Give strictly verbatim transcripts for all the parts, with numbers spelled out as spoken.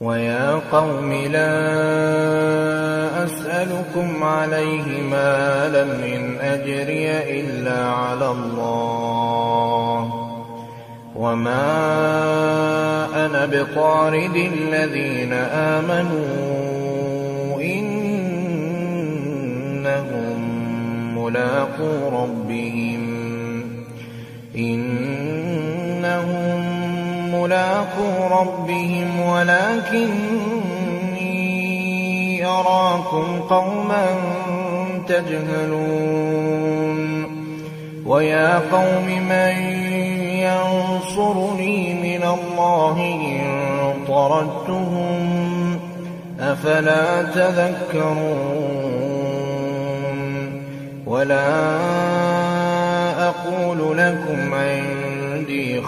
ويا قوم لا أسألكم عليه مالا إن أجري إلا على الله وما أنا بطارد الذين آمنوا إنهم ملاقو ربهم إنهم ملاقو ربهم ولكني أراكم قوما تجهلون ويا قوم من ينصرني من الله إن طردتهم أفلا تذكرون ولا أقول لكم عندي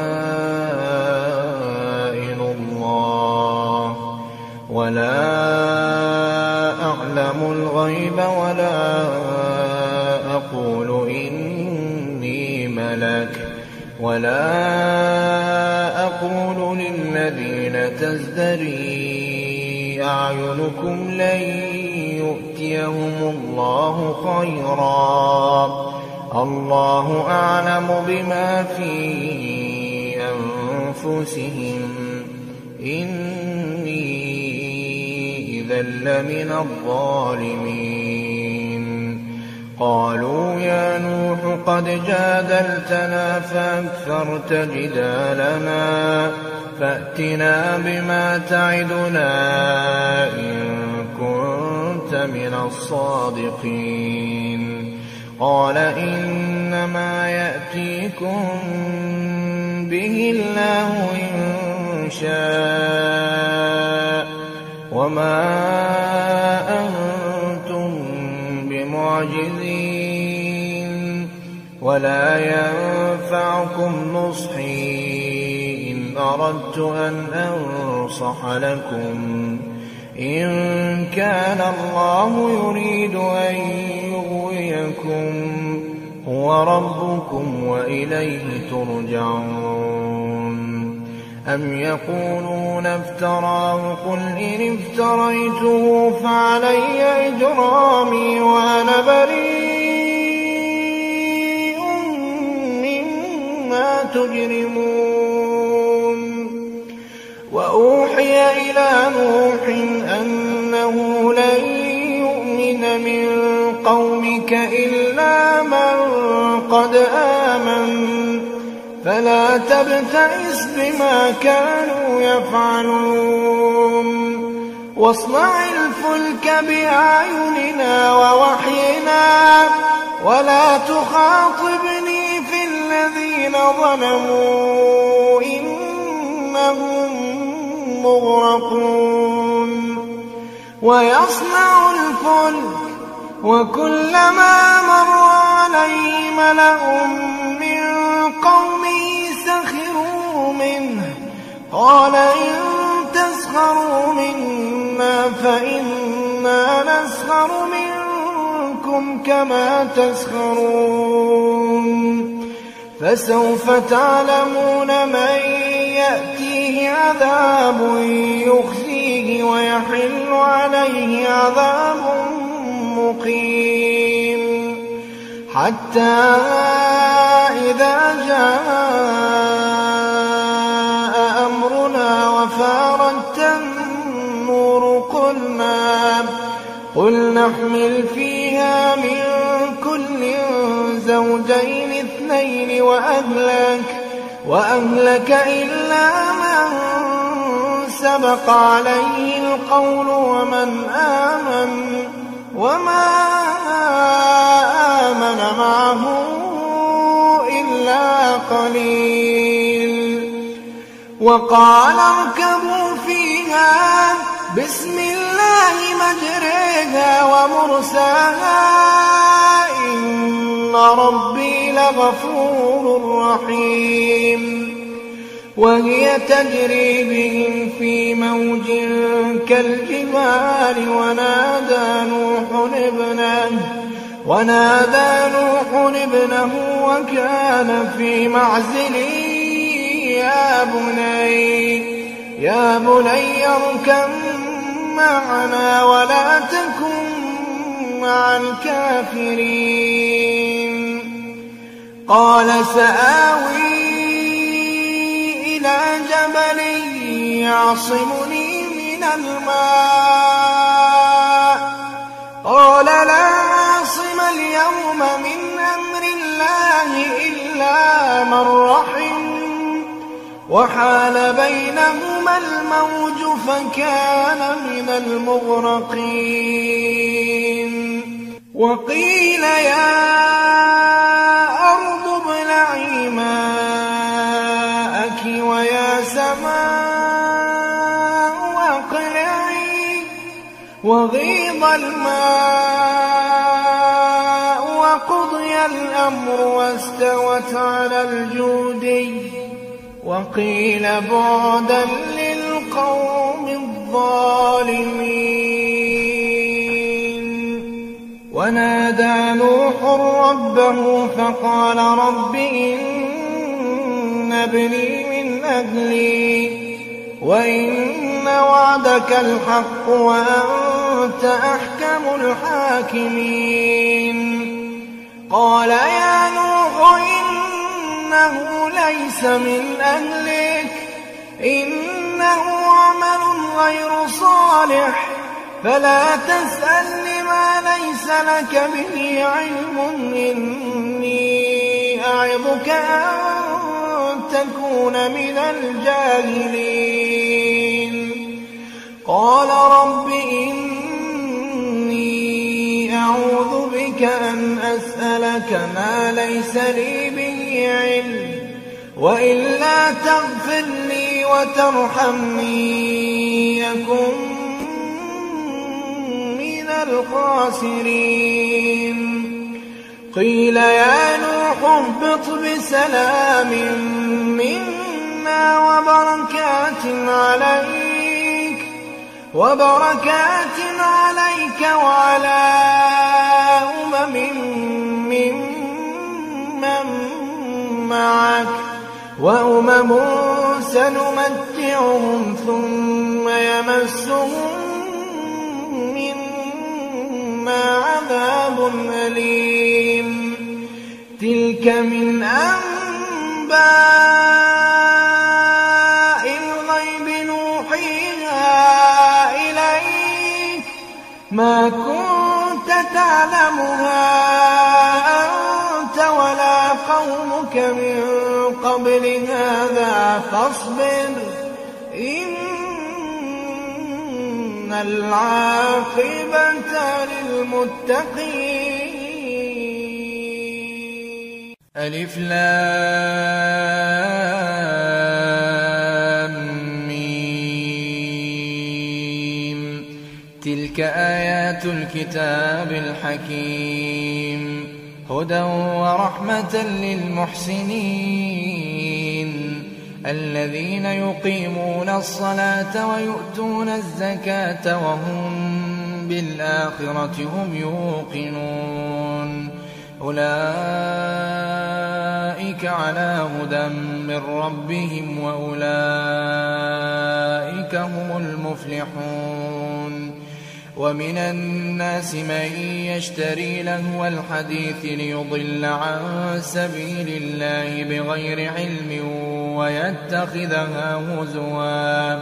خزائن الله ولا أعلم الغيب ولا أقول إني ملك ولا أقول للذين تزدري أعينكم لن يؤتيهم الله خيرا الله أعلم بما في أنفسهم إني إذا لمن الظالمين قالوا يا نوح قد جادلتنا فأكثرت جدالنا فأتنا بما تعدنا إن كنت من الصادقين قال إنما يأتيكم به الله إن شاء وما أنتم بمعجزين ولا ينفعكم نصحي إن أردت أن أنصح لكم إن كان الله يريد أن يغويكم هو ربكم وإليه ترجعون أم يقولون افتراه قل إن افتريته فعلي إجرامي وأنا بريء مما تجرمون وأوحي إلى نوح أنه لن يؤمن من قومك إلا من قد آمن فلا تبتئس بما كانوا يفعلون واصنع الفلك بأعيننا ووحينا ولا تخاطبني في الذين ظلموا إنهم مغرقون ويصنع الفلك وكلما مر عليه ملأ من قومه سخروا منه قال إن تسخروا منا فإنا نسخر منكم كما تسخرون فسوف تعلمون من يأتيه عذاب يخزيه ويحل عليه عذاب مقيم حتى إذا جاء أمرنا وفارت النور قلنا قل نحمل فيها من كل زوجين اثنين وأهلك وأهلك إلا من سبق عليه القول ومن آمن وما آمن معه إلا قليل وقال اركبوا فيها بسم الله مجريها ومرساها إن ربي لغفور رحيم وهي تجري بهم في موج كالجبال ونادى نوح ابنه ونادى نوح ابنه وكان في معزل يا بني يا بني اركب معنا ولا تكن مع الكافرين. قال سآوي إلى جبل يعصمني من الماء. قال لا عاصم اليوم من أمر الله إلا من رحم، وحال بينهما الموج فكان من المغرقين. وقيل يا أرض ابلعي ماءك ويا سماء أقلعي. وغيض الماء وقضي الأمر واستوت على الجودي. وقيل بعدا للقوم الظالمين. ونادى نوح ربه فقال رب إن ابني من أهلي وإن وعدك الحق وأنت أحكم الحاكمين. قال يا نوح إنه ليس من أهلك إنه عمل غير صالح فلا تسألني ما ليس لك به علم إني أعظك أن تكون من الجاهلين. قال رب إني أعوذ بك أن أسألك ما ليس لي به علم وإلا تغفر لي وترحمني يكن من الخاسرين. قيل يا نوح اهبط بسلام منا وبركات عليك وبركات عليك وعلى أمم ممن معك وأمم سنمتعهم ثم يمسهم منا عذاب أليم. تلك من أنباء الغيب نوحيها إليك ما كنت تعلمها أنت ولا قومك من قبل هذا فاصبر إن العاقبة للمتقين. ألف لام ميم. تلك آيات الكتاب الحكيم هدى ورحمة للمحسنين الذين يقيمون الصلاة ويؤتون الزكاة وهم بالآخرة هم يوقنون. أولئك على هدى من ربهم وأولئك هم المفلحون. ومن الناس من يشتري لهو الحديث ليضل عن سبيل الله بغير علم ويتخذها هزوا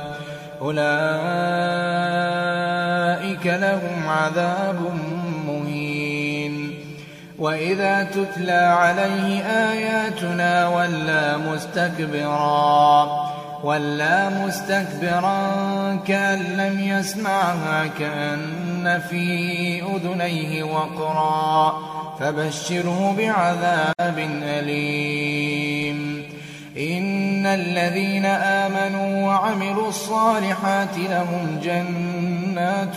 أولئك لهم عذاب مهين. وإذا تتلى عليه آياتنا ولى مستكبرا ولا مستكبرا كأن لم يسمعها كأن في أذنيه وقرا فبشره بعذاب أليم. إن الذين آمنوا وعملوا الصالحات لهم جنات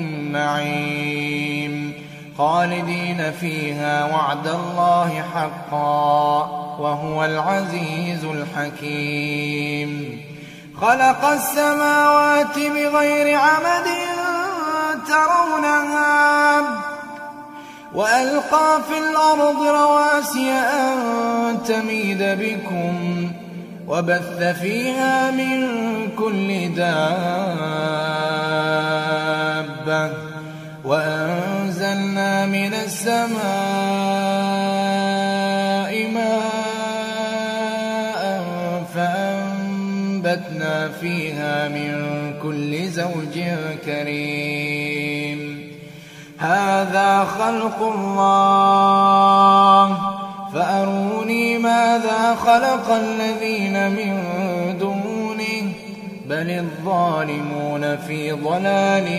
النعيم خالدين فيها وعد الله حقا وهو العزيز الحكيم. خلق السماوات بغير عمد ترونها وألقى في الأرض رواسي أن تميد بكم وبث فيها من كل دابة وأنزلنا من السماء ماء فأنبتنا فيها من كل زوج كريم هذا خلق الله فأروني ماذا خلق الذين من دونه بل الظالمون في ضلال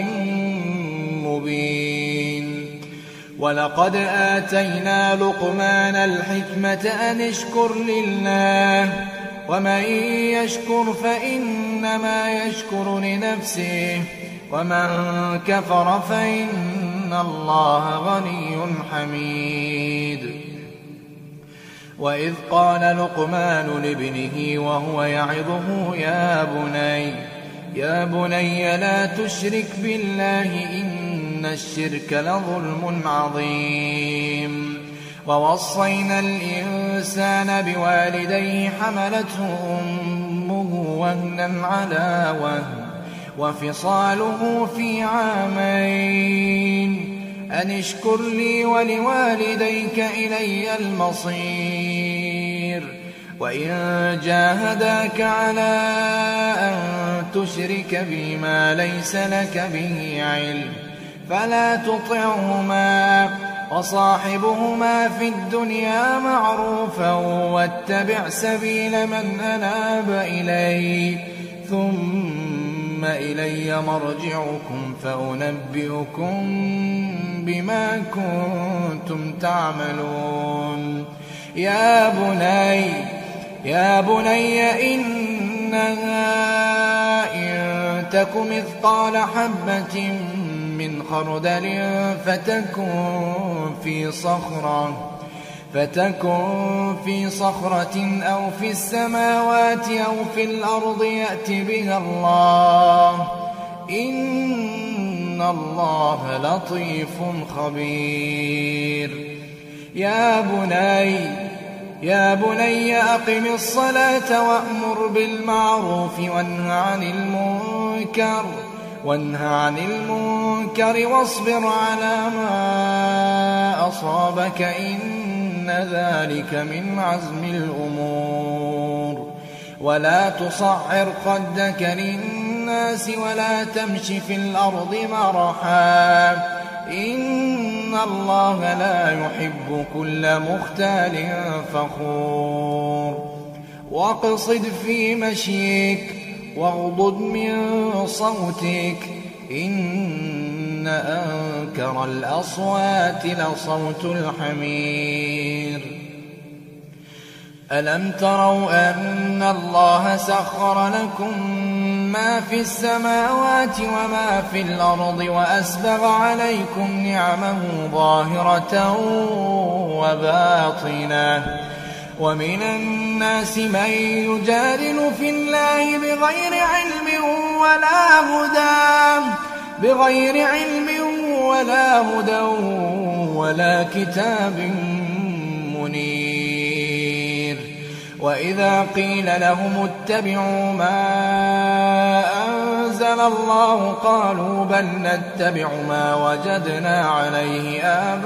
مبين ولقد آتينا لقمان الحكمة أن اشكر لله ومن يشكر فإنما يشكر لنفسه ومن كفر فإن الله غني حميد وإذ قال لقمان لابنه وهو يعظه يا بني يا بني لا تشرك بالله إن الشرك لظلم عظيم ووصينا الإنسان بوالديه حملته أمه وهنا على وهن وفصاله في عامين أن اشكر لي ولوالديك إلي المصير وإن جاهداك على أن تشرك بي ما ليس لك به علم فلا تطعهما وصاحبهما في الدنيا معروفا واتبع سبيل من أناب إلي ثم إلي مرجعكم فأنبئكم بما كنتم تعملون يا بني يا بني إنها إن تك مثقال حبة من خردل فتكن في صخرة فتكن في صخرة أو في السماوات أو في الأرض يأت بها الله إن الله لطيف خبير يا بني يا بني أقم الصلاة وأمر بالمعروف وانه عن المنكر وانه عن المنكر واصبر على ما أصابك إن ذلك من عزم الأمور ولا تصعر خدك للناس ولا تمش في الأرض مرحا إن الله لا يحب كل مختال فخور واقصد في مشيك واغضض من صوتك إن أنكر الأصوات لصوت الحمير ألم تروا أن الله سخر لكم ما في السماوات وما في الأرض وأسبغ عليكم نعمه ظاهرة وباطنة ومن الناس من يجادل في الله بغير علم ولا هدى بغير علم ولا هدى ولا كتاب منير وإذا قيل لهم اتبعوا ما أنزل الله قالوا بل نتبع ما وجدنا عليه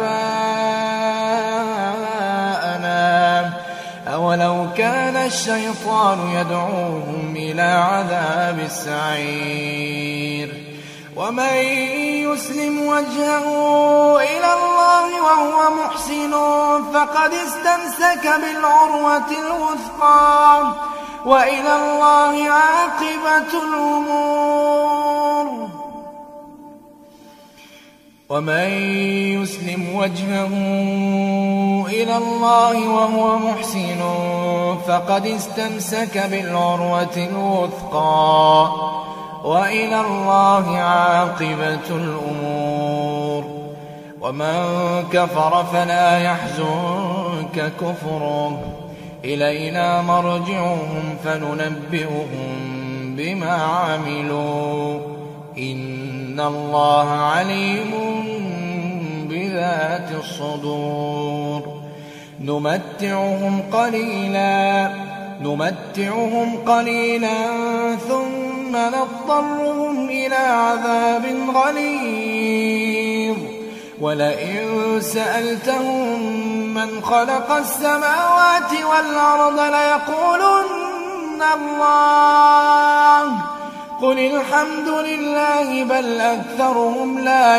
آباءنا أولو كان الشيطان يدعوهم إلى عذاب السعير ومن يسلم وجهه إلى الله وهو محسن فقد استمسك بالعروة الوثقى وإلى الله عاقبة الأمور ومن يسلم وجهه إلى الله وهو محسن فقد استمسك بالعروة الوثقى وإلى الله عاقبة الأمور ومن كفر فلا يحزنك كفره إلينا مرجعهم فننبئهم بما عملوا إن الله عليم بذات الصدور نمتعهم قليلا نمتعهم قليلا ثم نضطرهم إلى عذاب غليظ ولئن سألتهم من خلق السماوات والأرض ليقولن الله قل الحمد لله بل أكثرهم لا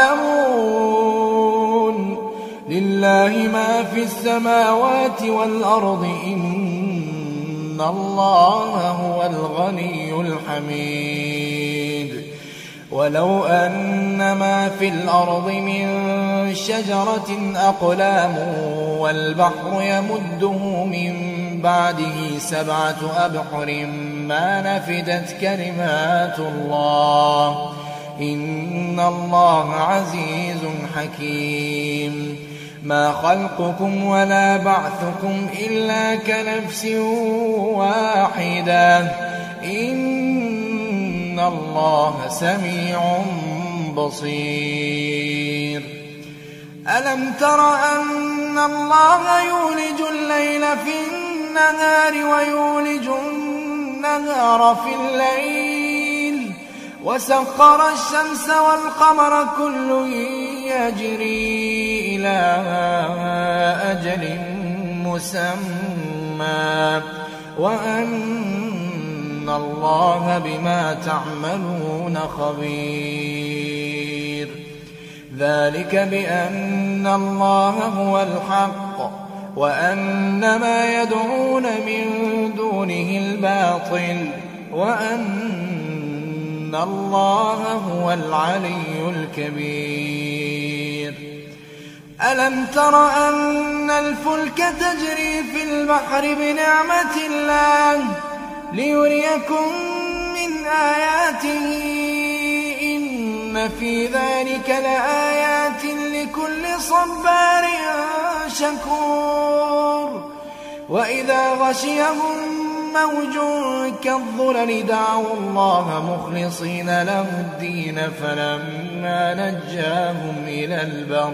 يعلمون لله ما في السماوات والأرض إن الله هو الغني الحميد ولو أن ما في الأرض من شجرة أقلام والبحر يمده من بعده سبعة أبحر ما نفدت كلمات الله إن الله عزيز حكيم ما خلقكم ولا بعثكم إلا كنفس واحدة إن الله سميع بصير ألم تر أن الله يولج الليل في النهار ويولج النهار في الليل وسخر الشمس والقمر كل يجري إلى أجل مسمى وأن الله بما تعملون خبير ذلك بأن الله هو الحق وأن ما يدعون من دونه الباطل وأن الله هو العلي الكبير ألم تر أن الفلك تجري في البحر بنعمة الله ليريكم من آياته إن في ذلك لآيات لكل صبار شكور وإذا غشيهم موج كالظلل دعوا الله مخلصين له الدين فلما نجاهم إلى البر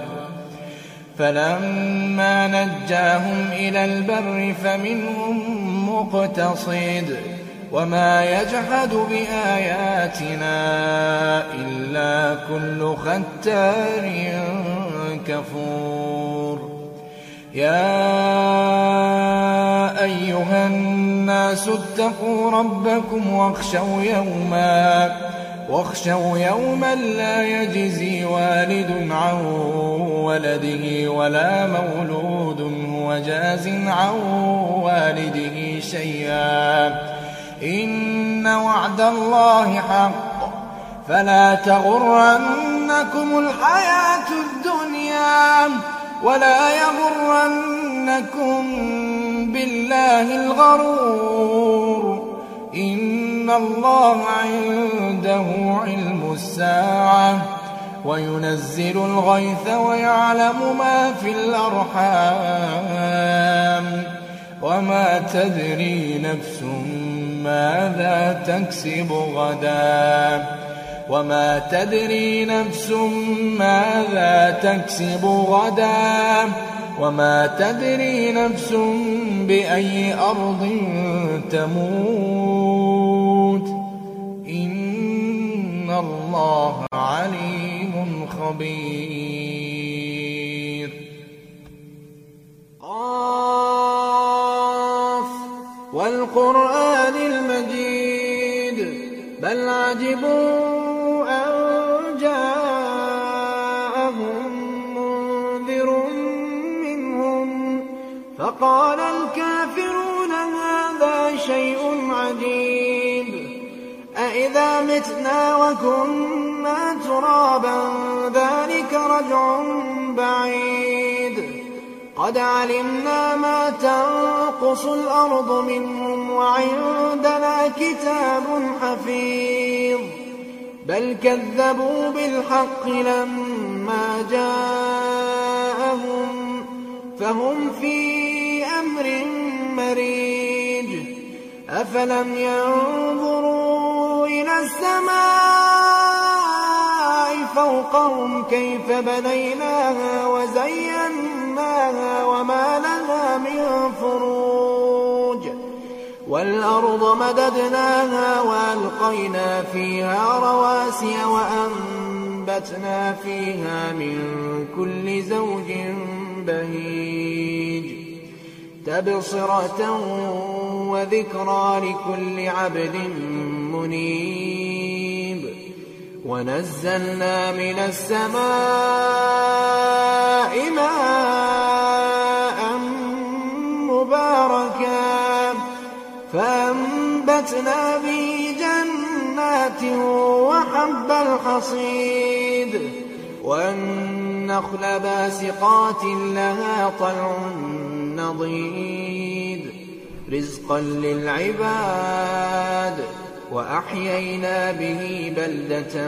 فلما نجاهم إلى البر فمنهم مقتصد وما يجحد بآياتنا إلا كل ختار كفور يا أيها الناس اتقوا ربكم واخشوا يوما واخشوا يوما لا يجزي والد عن ولده ولا مولود هو جاز عن والده شيئا إن وعد الله حق فلا تغرنكم الحياة الدنيا ولا يغرنكم بالله الغرور إن الله عنده علم الساعة وينزل الغيث ويعلم ما في الأرحام وما تدري نفس ماذا تكسب غدا وما تدري نفس ماذا تكسب غدا وما تدري نفس بأي أرض تموت إن الله عليم خبير قاف والقرآن المجيد بل عجبوا أن جاءهم منذر منهم فقال الكافرون هذا شيء عجيب أإذا متنا وكنا ترابا ذلك رجع بعيد قد علمنا ما تنقص الأرض منهم وعندنا كتاب حفيظ بل كذبوا بالحق لما جاءهم فهم في أمر مريج أفلم ينظروا إلى السماء فوقهم كيف بنيناها وزيناها وما لها من فروج والأرض مددناها وألقينا فيها رواسي وأنبتنا فيها من كل زوج بهيج تبصرة وذكرى لكل عبد منيب ونزلنا من السماء ماء مباركا فأنبتنا به جنات وحب الحصيد والنخل باسقات لها طلع نضيد رزقا للعباد وأحيينا به بلدة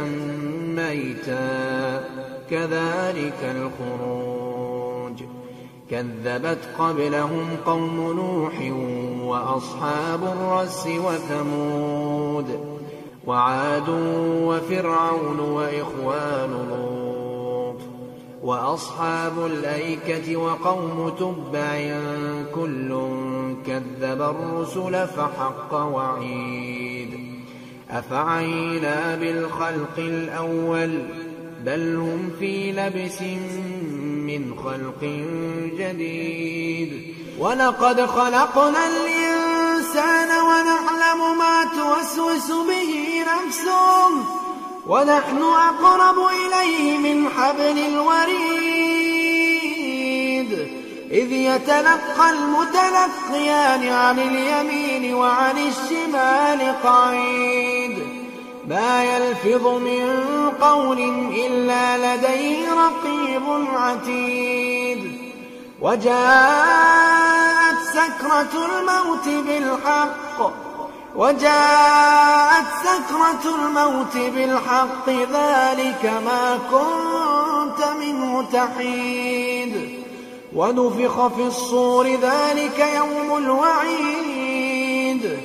ميتا كذلك الخروج كذبت قبلهم قوم نوح وأصحاب الرس وثمود وعاد وفرعون وإخوان لوط وأصحاب الأيكة وقوم تبع كل كذب الرسل فحق وعيد أفعينا بالخلق الأول بل هم في لبس من خلق جديد ولقد خلقنا الإنسان ونعلم ما توسوس به نفسه ونحن أقرب إليه من حبل الوريد إذ يتلقى المتلقيان عن اليمين وعن الشمال قعيد ما يلفظ من قول إلا لديه رقيب عتيد وجاءت سكرة الموت بالحق وجاءت سكرة الموت بالحق ذلك ما كنت منه تحيد ونفخ في الصور ذلك يوم الوعيد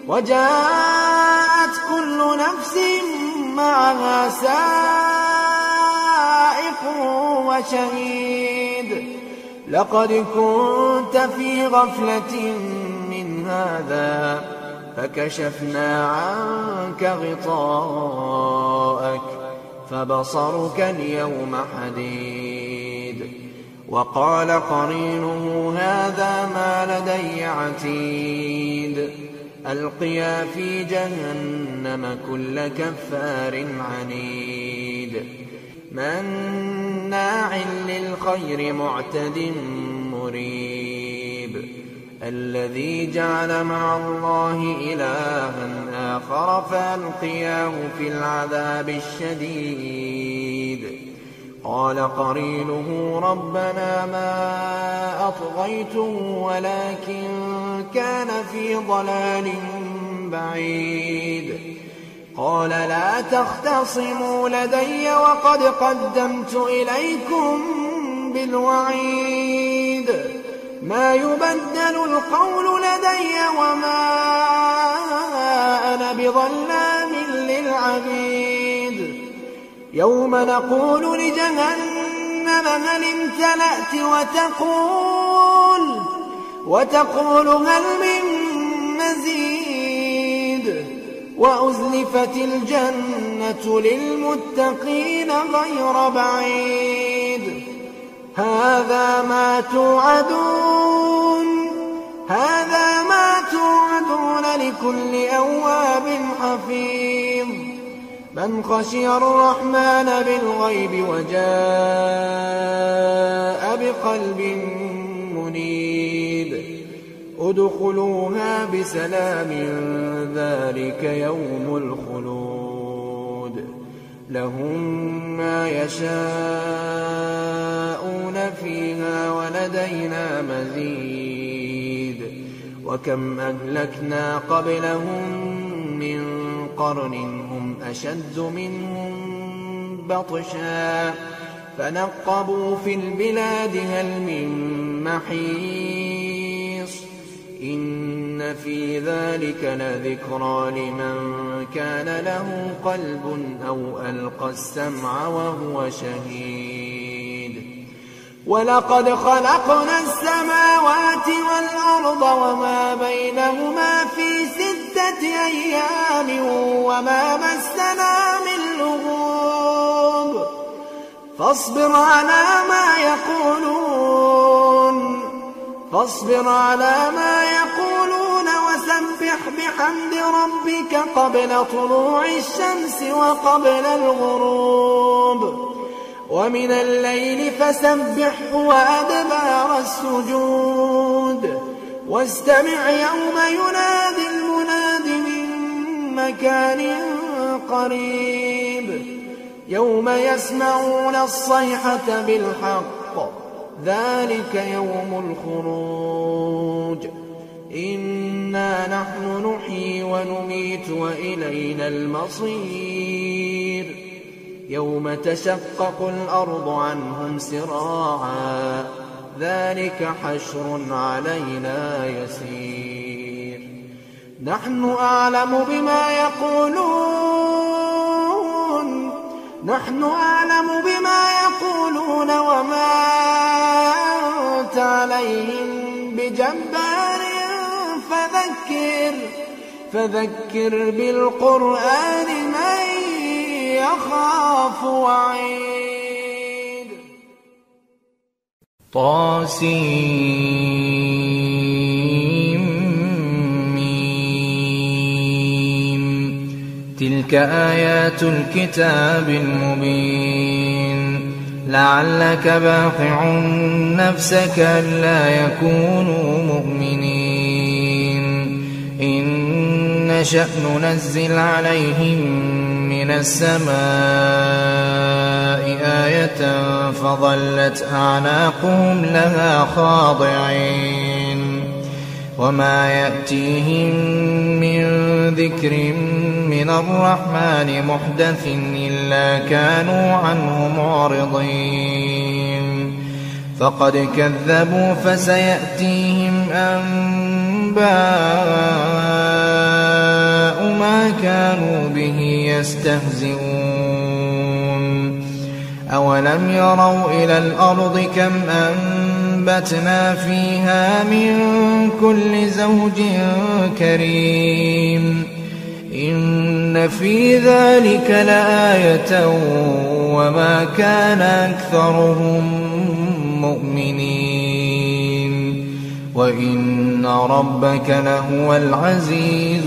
وجاءت كل نفس معها سائق وشهيد لقد كنت في غفلة من هذا فكشفنا عنك غطاءك فبصرك اليوم حديد وقال قرينه هذا ما لدي عتيد ألقيا في جهنم كل كفار عنيد مناع للخير معتد مريب الذي جعل مع الله إلها آخر فألقياه في العذاب الشديد قال قرينه ربنا ما أطغيته ولكن كان في ضلال بعيد قال لا تختصموا لدي وقد قدمت إليكم بالوعيد ما يبدل القول لدي وما أنا بظلام للعبيد يوم نقول لجهنم هل امتلأت وتقول وتقول هل من مزيد وأزلفت الجنة للمتقين غير بعيد هذا ما توعدون هذا ما توعدون لكل أواب حفيظ من خشي الرحمن بالغيب وجاء بقلب منيب ادخلوها بسلام ذلك يوم الخلود لهم ما يشاءون فيها ولدينا مزيد وكم أهلكنا قبلهم من قرن هم أشد منهم بطشا فنقبوا في البلاد هل من محيص إن في ذلك لذكرى لمن كان له قلب أو ألقى السمع وهو شهيد ولقد خلقنا السماوات والأرض وما بينهما في أيام وما مسنا من لغوب فاصبر على ما يقولون فاصبر على ما يقولون وسبح بحمد ربك قبل طلوع الشمس وقبل الغروب ومن الليل فسبحه وأدبار السجود واستمع يوم ينادي المناد من مكان قريب يوم يسمعون الصيحة بالحق ذلك يوم الخروج إنا نحن نحيي ونميت وإلينا المصير يوم تشقق الأرض عنهم سراعا ذلك حشر علينا يسير نحن أعلم بما يقولون نحن أعلم بما يقولون وما أنت عليهم بجبار فذكر فذكر بالقرآن من يخاف وعيد طاسيم تلك آيات الكتاب المبين لعلك باخع نفسك ألا يكونوا مؤمنين إن نشأ ننزل عليهم من السماء آية فظلت أعناقهم لها خاضعين وما يأتيهم من ذكر من الرحمن محدث إلا كانوا عنه معرضين فقد كذبوا فسيأتيهم أنباء ما كانوا به يستهزئون أولم يروا إلى الأرض كم أنبتنا فيها من كل زوج كريم إن في ذلك لآية وما كان أكثرهم مؤمنين وإن ربك لهو العزيز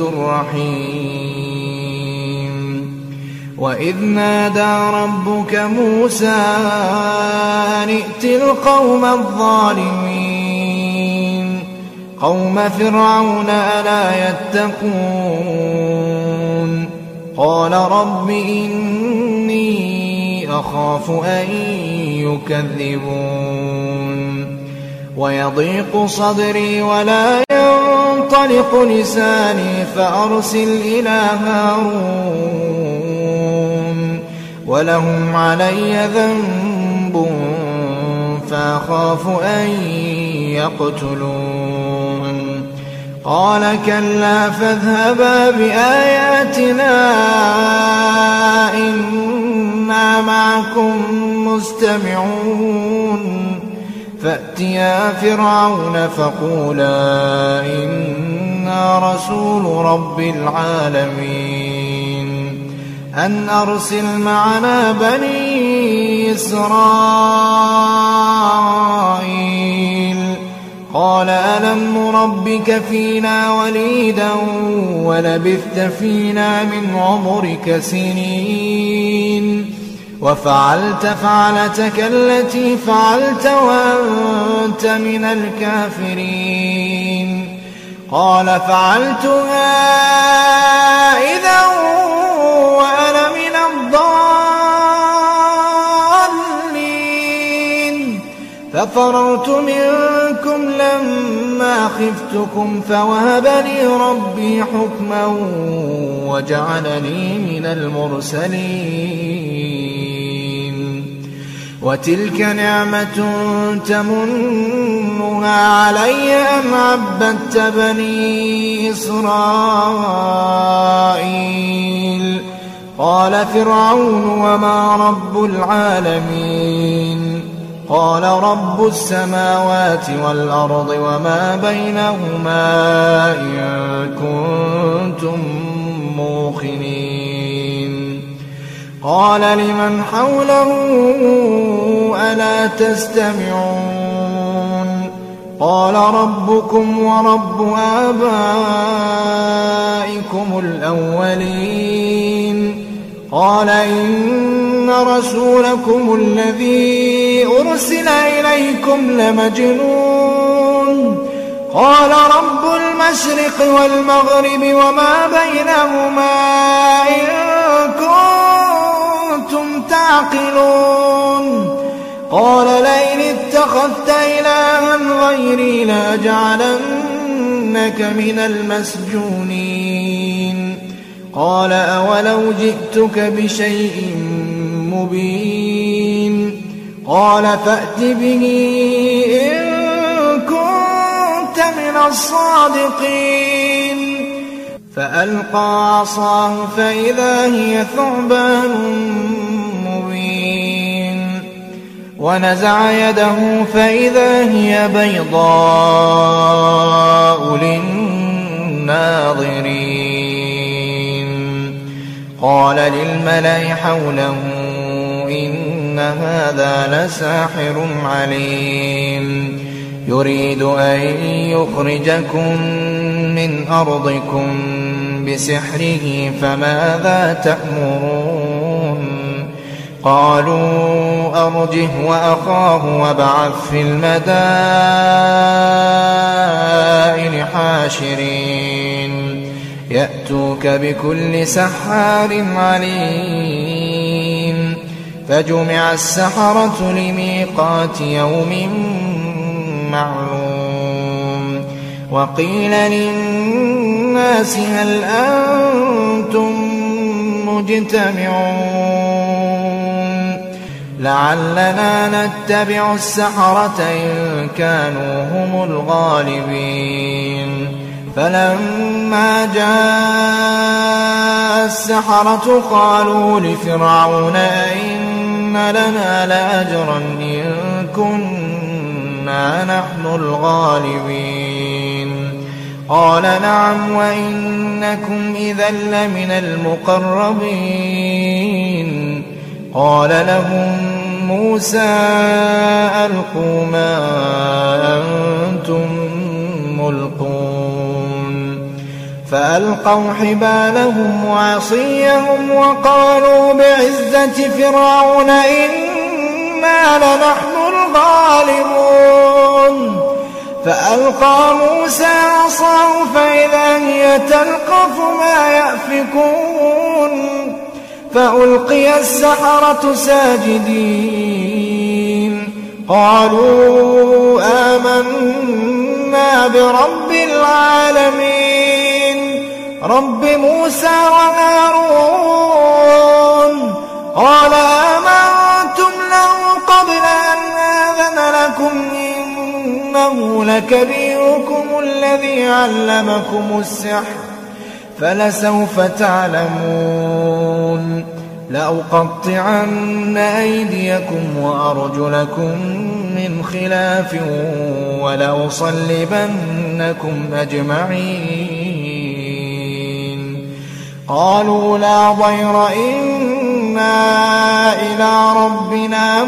الرحيم وإذ نادى ربك موسى أن ائت القوم الظالمين قوم فرعون ألا يتقون قال رب إني أخاف أن يكذبون ويضيق صدري ولا ينطلق لساني فأرسل إلى هارون ولهم علي ذنب فأخاف أن يقتلون قال كلا فاذهبا بآياتنا إنا معكم مستمعون فأتيا فرعون فقولا إنا رسول رب العالمين أن أرسل معنا بني إسرائيل قال ألم نربك فينا وليدا ولبثت فينا من عمرك سنين وفعلت فعلتك التي فعلت وأنت من الكافرين قال فعلتها إذا وأنا من الضالين ففررت منكم لما خفتكم فوهب لي ربي حكما وجعلني من المرسلين وتلك نعمة تمنها علي أن عبدت بني إسرائيل قال فرعون وما رب العالمين قال رب السماوات والأرض وما بينهما إن كنتم موقنين قال لمن حوله ألا تستمعون قال ربكم ورب آبائكم الأولين قال إن رسولكم الذي أرسل إليكم لمجنون قال رب المشرق والمغرب وما بينهما إن كنتم تعقلون قال لئن اتخذت إلها غيري لأجعلنك من المسجونين قال أولو جئتك بشيء مبين قال فأت به إن كنت من الصادقين فألقى عصاه فإذا هي ثعبان مبين ونزع يده فإذا هي بيضاء للناظرين قال للملأ حوله إن هذا لساحر عليم يريد أن يخرجكم من أرضكم بسحره فماذا تأمرون قالوا أرجه وأخاه وابعث في المدائن حاشرين يأتوك بكل سحار عليم فجمع السحرة لميقات يوم معلوم وقيل للناس هل أنتم مجتمعون لعلنا نتبع السحرة إن كانوا هم الغالبين فلما جاء السحرة قالوا لفرعون أئن لنا لأجرا إن كنا نحن الغالبين قال نعم وإنكم إذا لمن المقربين قال لهم موسى ألقوا ما أنتم ملقون فألقوا حبالهم وعصيهم وقالوا بعزة فرعون إنا لنحن الغالبون فألقى موسى عصاه فإذا هي تلقف ما يأفكون فألقي السحرة ساجدين قالوا آمنا برب العالمين رب موسى وهارون قال آمنتم له قبل أن آذن لكم إنه لكبيركم الذي علمكم السحر فلسوف تعلمون لأقطعن أيديكم وأرجلكم من خلاف ولأصلبنكم أجمعين قالوا لا ضير إنا إلى ربنا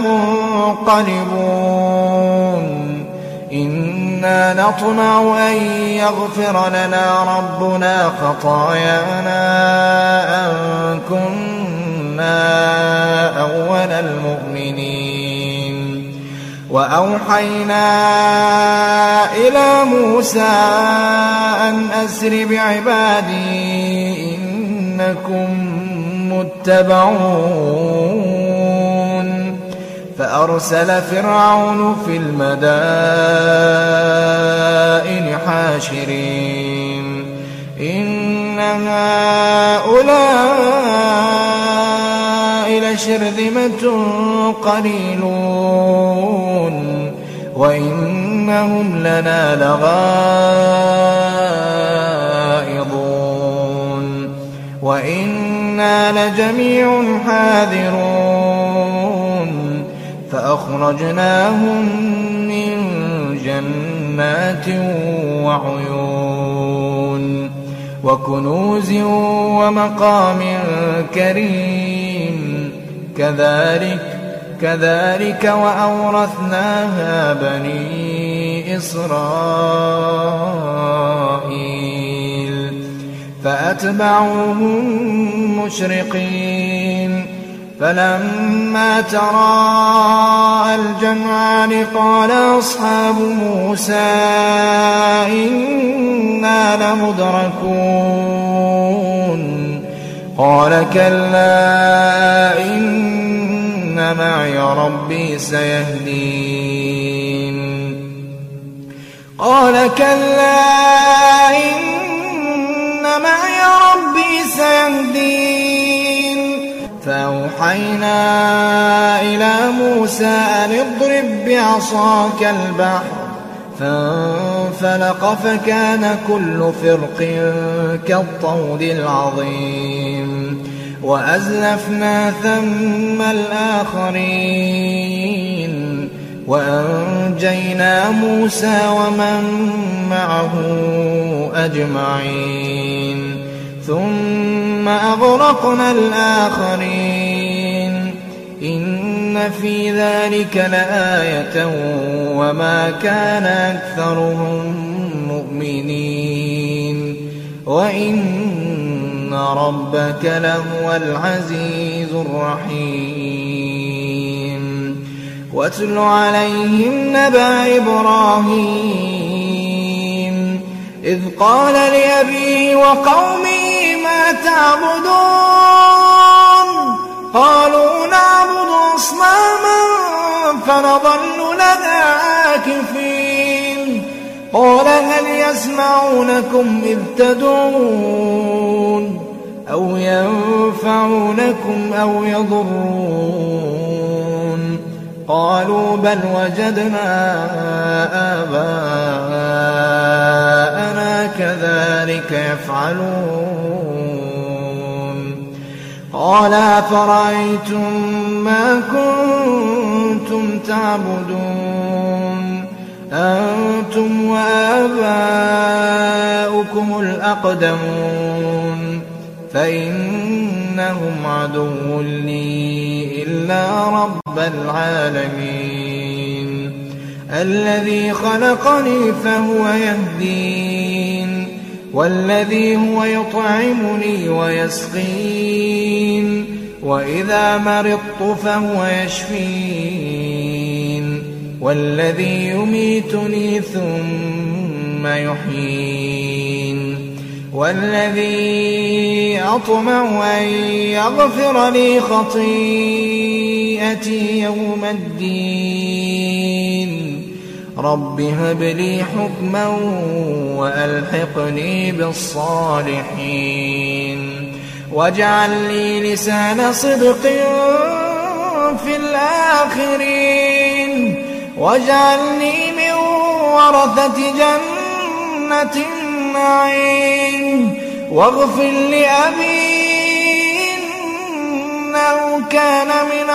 منقلبون إنا نطمع أن يغفر لنا ربنا خطايانا أن كنا أول المؤمنين وأوحينا إلى موسى أن أسر بعبادي إنكم متبعون فأرسل فرعون في المدائن حاشرين إن هؤلاء لشرذمة قليلون وإنهم لنا لغائظون وإنا لجميع حاذرون فأخرجناهم من جنات وعيون وكنوز ومقام كريم كذلك كذلك وأورثناها بني إسرائيل فأتبعوهم مشرقين فلما تراءى الجمعان قال أصحاب موسى إنا لمدركون قال كلا إن معي ربي سيهدين قال كلا إن معي ربي سيهدين فأوحينا إلى موسى أن اضرب بعصاك البحر فانفلق فكان كل فرق كالطود العظيم وأزلفنا ثم الآخرين وأنجينا موسى ومن معه أجمعين ثم أغرقنا الآخرين إن في ذلك لآية وما كان أكثرهم مؤمنين وإن ربك لهو العزيز الرحيم واتل عليهم نبأ إبراهيم إذ قال لأبيه وقومه ما تعبدون قالوا نعبد أصناما فنظل لها عاكفين قال هل يسمعونكم إذ تدعون أو ينفعونكم أو يضرون قالوا بل وجدنا آباءنا كذلك يفعلون قال أفرأيتم ما كنتم تعبدون أنتم وآباؤكم الأقدمون فإنهم عدو لي إلا رب العالمين الذي خلقني فهو يهدين والذي هو يطعمني ويسقين وإذا مرضت فهو يشفين والذي يميتني ثم يحيين والذي أطمع أن يغفر لي خطيئتي يوم الدين رب هب لي حكما وألحقني بالصالحين واجعل لي لسان صدق في الآخرين واجعلني من ورثة جنة النعيم واغفر لأبي إنه كان من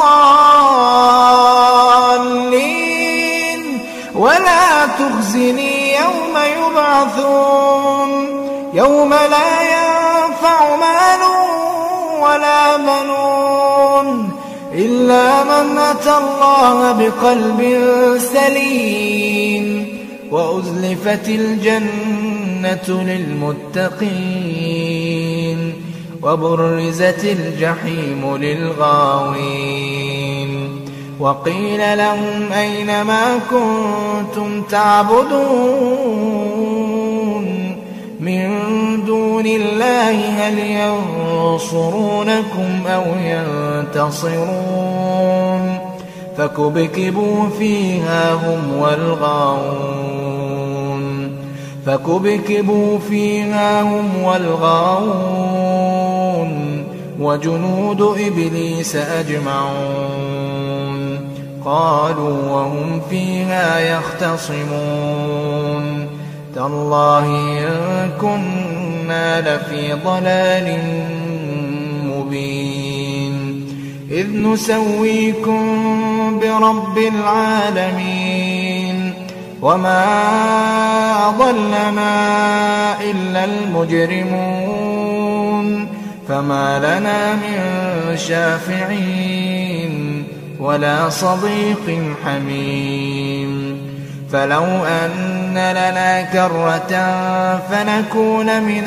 الضالين ولا تخزني يوم يبعثون يوم لا ينفع مال ولا بنون إلا من أتى الله بقلب سليم وأزلفت الجنة للمتقين وبرزت الجحيم للغاوين وقيل لهم أين ما كنتم تعبدون من دون الله هل ينصرونكم أو ينتصرون فكبكبوا فيها هم والغاوون فكبكبوا فيها هم والغاوون وجنود إبليس أجمعون قالوا وهم فيها يختصمون تالله إن كنا لفي ضلال مبين إذ نسويكم برب العالمين وما أضلنا إلا المجرمون فما لنا من شافعين ولا صديق حميم فلو أن لنا كرة فنكون من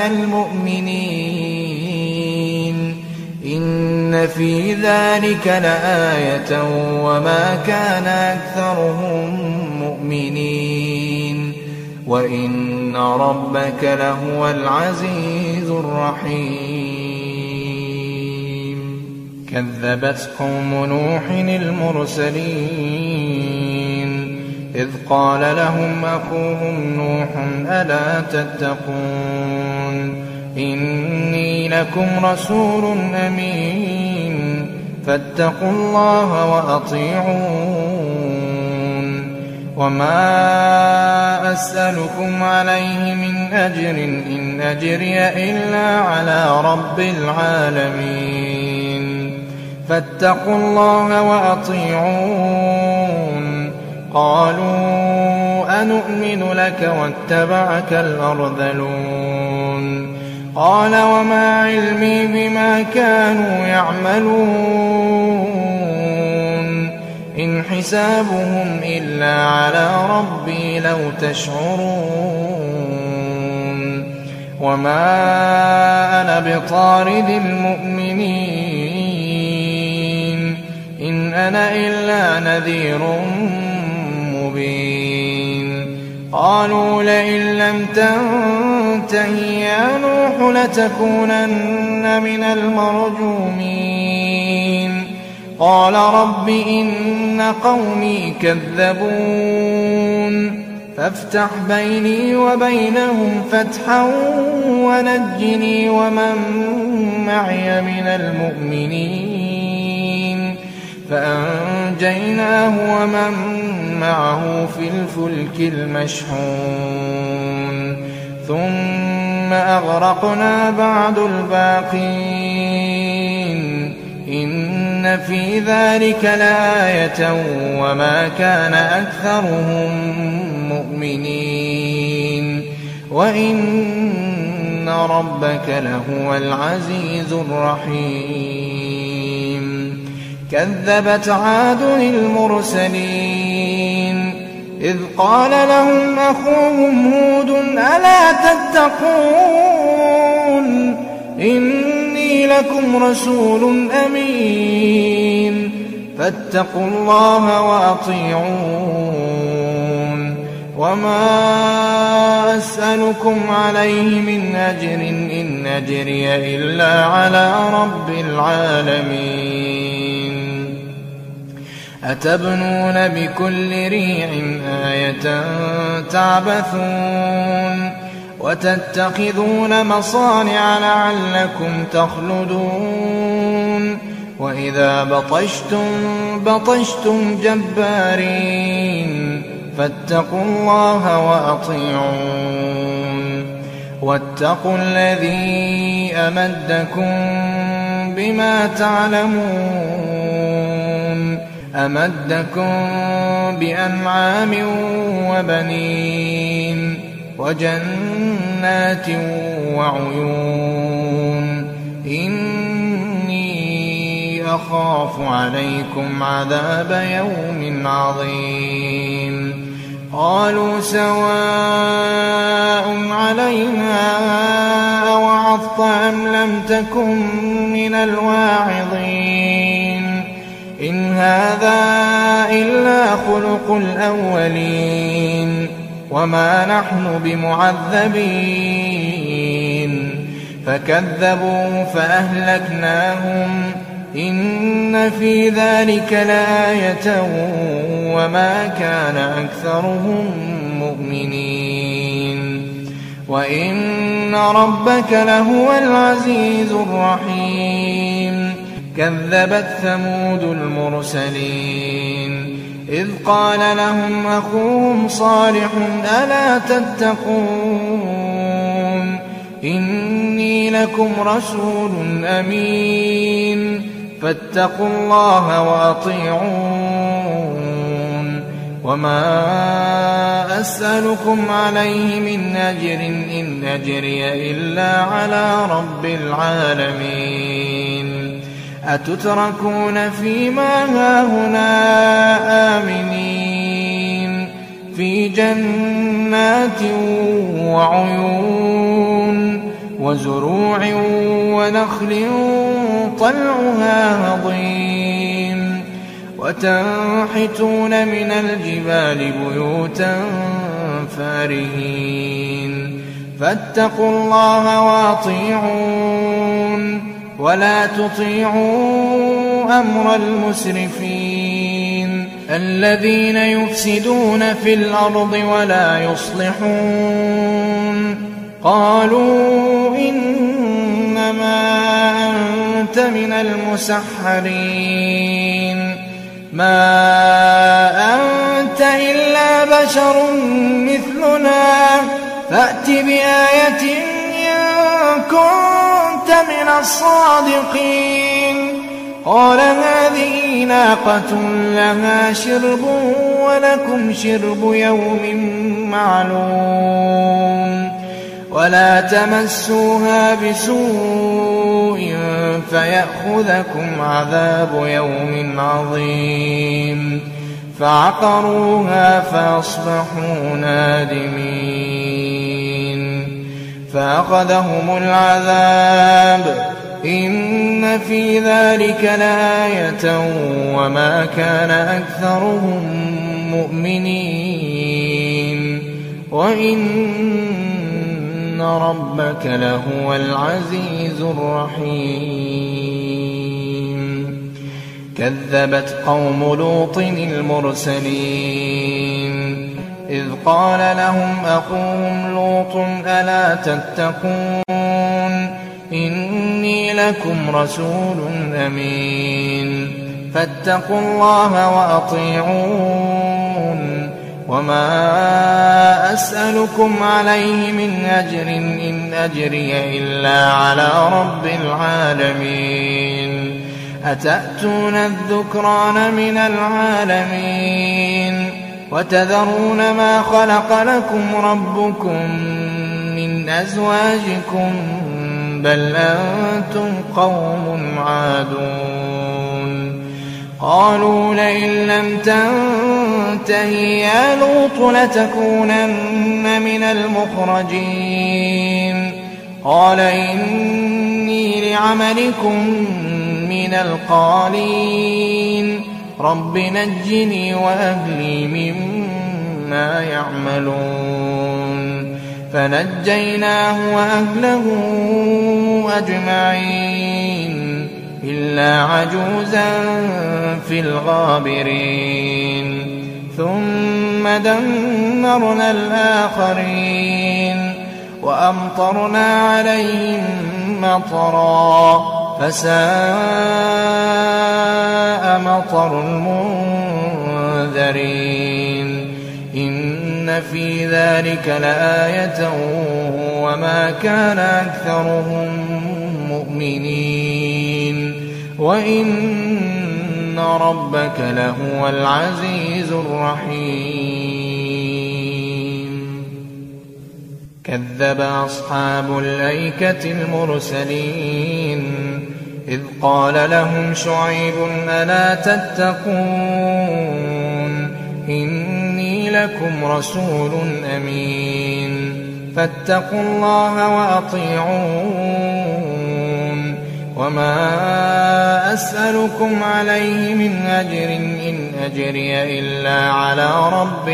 المؤمنين إن في ذلك لآية وما كان أكثرهم مؤمنين وإن ربك لهو العزيز الرحيم كذبت قوم نوح المرسلين إذ قال لهم أخوهم نوح ألا تتقون إني لكم رسول أمين فاتقوا الله وأطيعون وما أسألكم عليه من أجر إن أجري إلا على رب العالمين فاتقوا الله وأطيعون قالوا أنؤمن لك واتبعك الأرذلون قال وما علمي بما كانوا يعملون إن حسابهم إلا على ربي لو تشعرون وما أنا بطارد المؤمنين إن أنا إلا نذير مبين قالوا لئن لم تنته يا نوح لتكونن من المرجومين قال رب إن قومي كذبون فافتح بيني وبينهم فتحا ونجني ومن معي من المؤمنين فأنجيناه ومن معه في الفلك المشحون ثم أغرقنا بعد الباقين إن في ذلك لآية وما كان أكثرهم مؤمنين وإن ربك لهو العزيز الرحيم كذبت عاد المرسلين إذ قال لهم أخوهم هود ألا تتقون إني لكم رسول أمين فاتقوا الله وأطيعون وما أسألكم عليه من أجر إن أجري إلا على رب العالمين أتبنون بكل ريع آية تعبثون وتتخذون مصانع لعلكم تخلدون وإذا بطشتم بطشتم جبارين فاتقوا الله وأطيعون واتقوا الذي أمدكم بما تعلمون أمدكم بأنعام وبنين وجنات وعيون إني أخاف عليكم عذاب يوم عظيم قالوا سواء علينا أوعظت أم لم تكن من الواعظين إن هذا إلا خلق الأولين وما نحن بمعذبين فكذبوا فأهلكناهم إن في ذلك لآية وما كان أكثرهم مؤمنين وإن ربك لهو العزيز الرحيم كذبت ثمود المرسلين إذ قال لهم أخوهم صالح ألا تتقون إني لكم رسول أمين فاتقوا الله وأطيعون وما أسألكم عليه من أجر إن أجري إلا على رب العالمين أتتركون فيما هاهنا آمنين في جنات وعيون وزروع ونخل طلعها هضيم وتنحتون من الجبال بيوتا فارهين فاتقوا الله وأطيعون ولا تطيعوا أمر المسرفين الذين يفسدون في الأرض ولا يصلحون قالوا إنما أنت من المسحرين ما أنت إلا بشر مثلنا فأت بآية إن كنت من الصادقين قال هذه ناقة لها شرب ولكم شرب يوم معلوم ولا تمسوها بسوء فيأخذكم عذاب يوم عظيم فعقروها فأصبحوا نادمين فأخذهم العذاب إن في ذلك لآية وما كان أكثرهم مؤمنين وإن ربك لهو العزيز الرحيم كذبت قوم لوط المرسلين إذ قال لهم أخوهم لوط ألا تتقون إني لكم رسول أمين فاتقوا الله وأطيعون وما أسألكم عليه من أجر إن أجري إلا على رب العالمين أتأتون الذكران من العالمين وتذرون ما خلق لكم ربكم من أزواجكم بل أنتم قوم عادون قالوا لئن لم تنته يا لوط لتكونن من المخرجين قال إني لعملكم من القالين رب نجني وأهلي مما يعملون فنجيناه وأهله أجمعين إلا عجوزا في الغابرين ثم دمرنا الآخرين وأمطرنا عليهم مطرا فساء مطر المنذرين إن في ذلك لآية وما كان أكثرهم مؤمنين وإن ربك لهو العزيز الرحيم كذب أصحاب الأيكة المرسلين إذ قال لهم شعيب ألا تتقون إني لكم رسول أمين فاتقوا الله وأطيعون وما أسألكم عليه من أجر إن أجري إلا على رب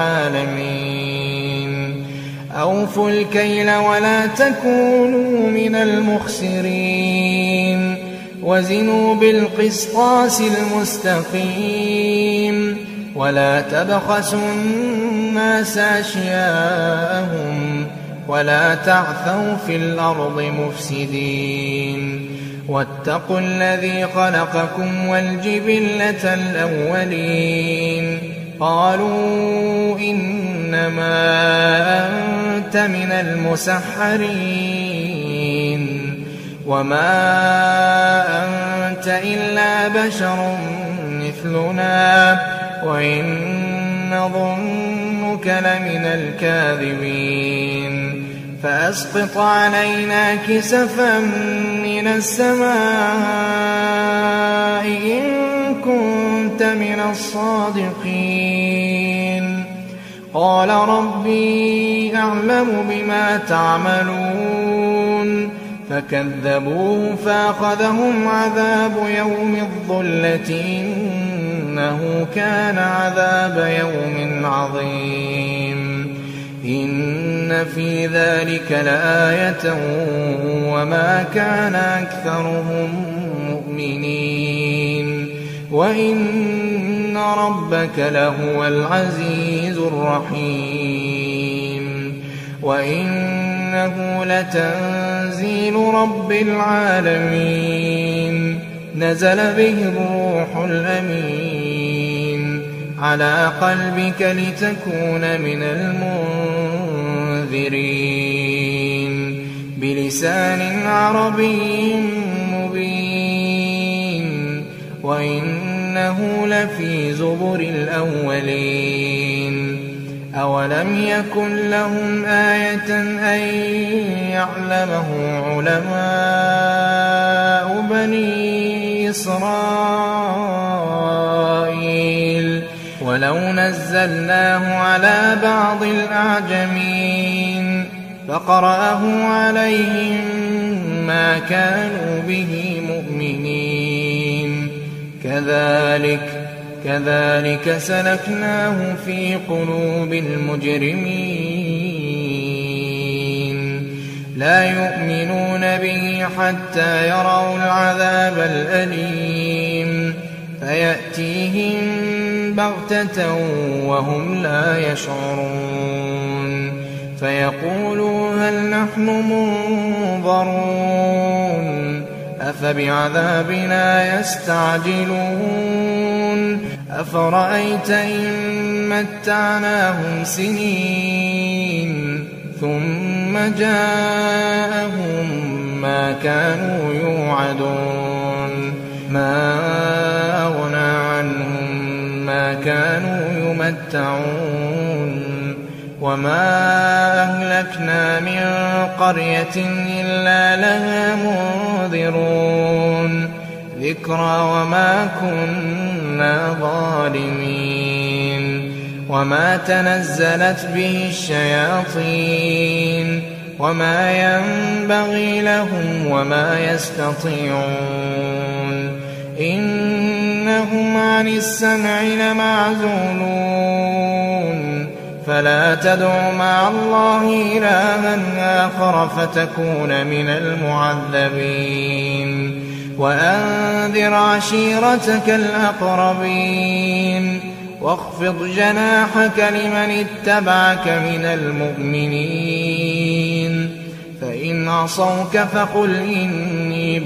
العالمين أوفوا الكيل ولا تكونوا من المخسرين وزنوا بالقسطاس المستقيم ولا تبخسوا الناس أشياءهم ولا تعثوا في الأرض مفسدين واتقوا الذي خلقكم والجبلة الأولين قالوا إنما أنت من المسحرين وما أنت أنت إلا بشر مثلنا وإن نظنك لمن الكاذبين فأسقط علينا كسفا من السماء إن كنت من الصادقين قال ربي أعلم بما تعملون فكذبوه فأخذهم عذاب يوم الظلة إنه كان عذاب يوم عظيم إن في ذلك لآية وما كان أكثرهم مؤمنين وإن ربك لهو العزيز الرحيم وإنه لتنزيل رب العالمين نزل به الروح الأمين على قلبك لتكون من المنذرين بلسان عربي مبين وإنه لفي زبر الأولين أولم يكن لهم آية أن يعلمه علماء بني إسرائيل ولو نزلناه على بعض الأعجمين فقرأه عليهم ما كانوا به مؤمنين كذلك كذلك سلكناه في قلوب المجرمين لا يؤمنون به حتى يروا العذاب الأليم فيأتيهم بغتة وهم لا يشعرون فيقولوا هل نحن منظرون أفبعذابنا يستعجلون أفرأيت إن متعناهم سنين ثم جاءهم ما كانوا يوعدون ما أغنى عنهم ما كانوا يمتعون وما أهلكنا من قرية إلا لها منذرون ذكرى وما كنا ظالمين وما تنزلت به الشياطين وما ينبغي لهم وما يستطيعون إنهم عن السمع لمعزولون فلا تدع مع الله إلها آخر فتكون من المعذبين وأنذر عشيرتك الأقربين واخفض جناحك لمن اتبعك من المؤمنين فإن عصوك فقل إني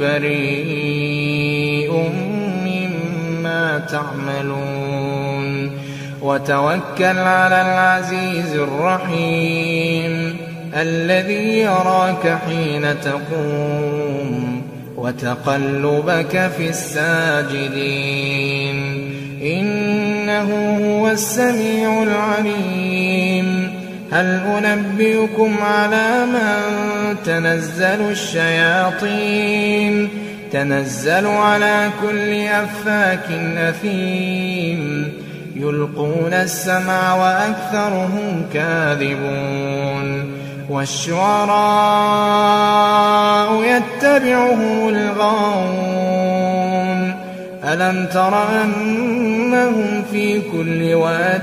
بريء مما تعملون وتوكل على العزيز الرحيم الذي يراك حين تقوم وتقلبك في الساجدين إنه هو السميع العليم هل أنبئكم على من تنزل الشياطين تنزل على كل أفاك أثيم يلقون السمع وأكثرهم كاذبون والشعراء يتبعهم الغاوون ألم تر أنهم في كل واد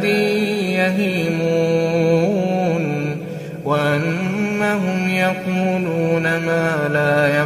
يهيمون وأنهم يقولون ما لا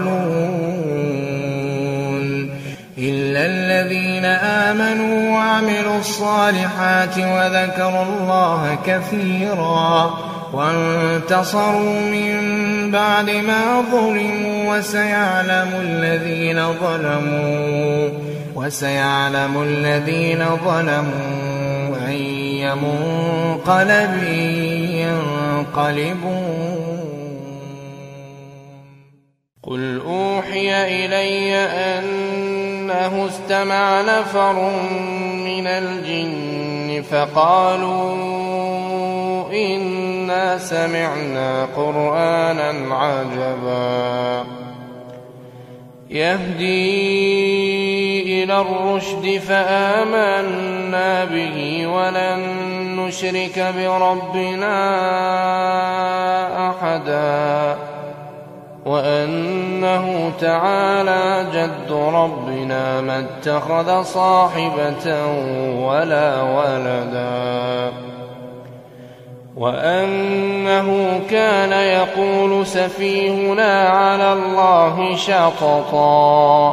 يفعلون إلا الذين آمنوا وعملوا الصالحات وذكروا الله كثيرا وانتصروا من بعد ما ظلموا وسيعلم الذين ظلموا وسيعلم الذين ظلموا أي منقلب ينقلبون. قل أوحي إلي أن أنه استمع نفر من الجن فقالوا إنا سمعنا قرآنا عجبا يهدي إلى الرشد فآمنا به ولن نشرك بربنا أحدا وأنه تعالى جد ربنا ما اتخذ صاحبة ولا ولدا وأنه كان يقول سفيهنا على الله شططا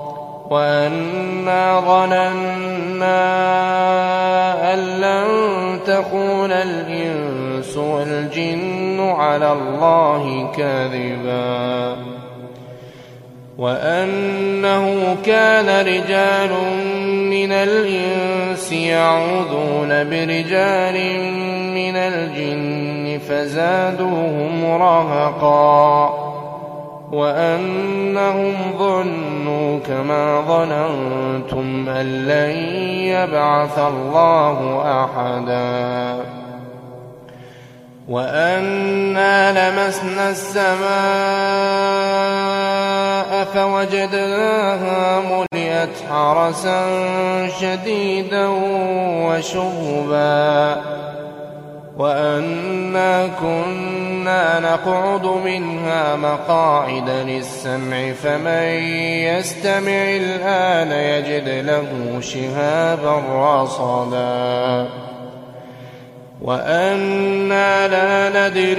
وأنا ظننا أن لن تكون الإنس والجن على الله كاذبا وأنه كان رجال من الإنس يعوذون برجال من الجن فزادوهم رهقا وأنهم ظنوا كما ظننتم أن لن يبعث الله أحدا وأنا لمسنا السماء فوجدناها ملئت حرسا شديدا وشهبا وأنا كنا نقعد منها مقاعد للسمع فمن يستمع الآن يجد له شهابا رصدا وأنا لا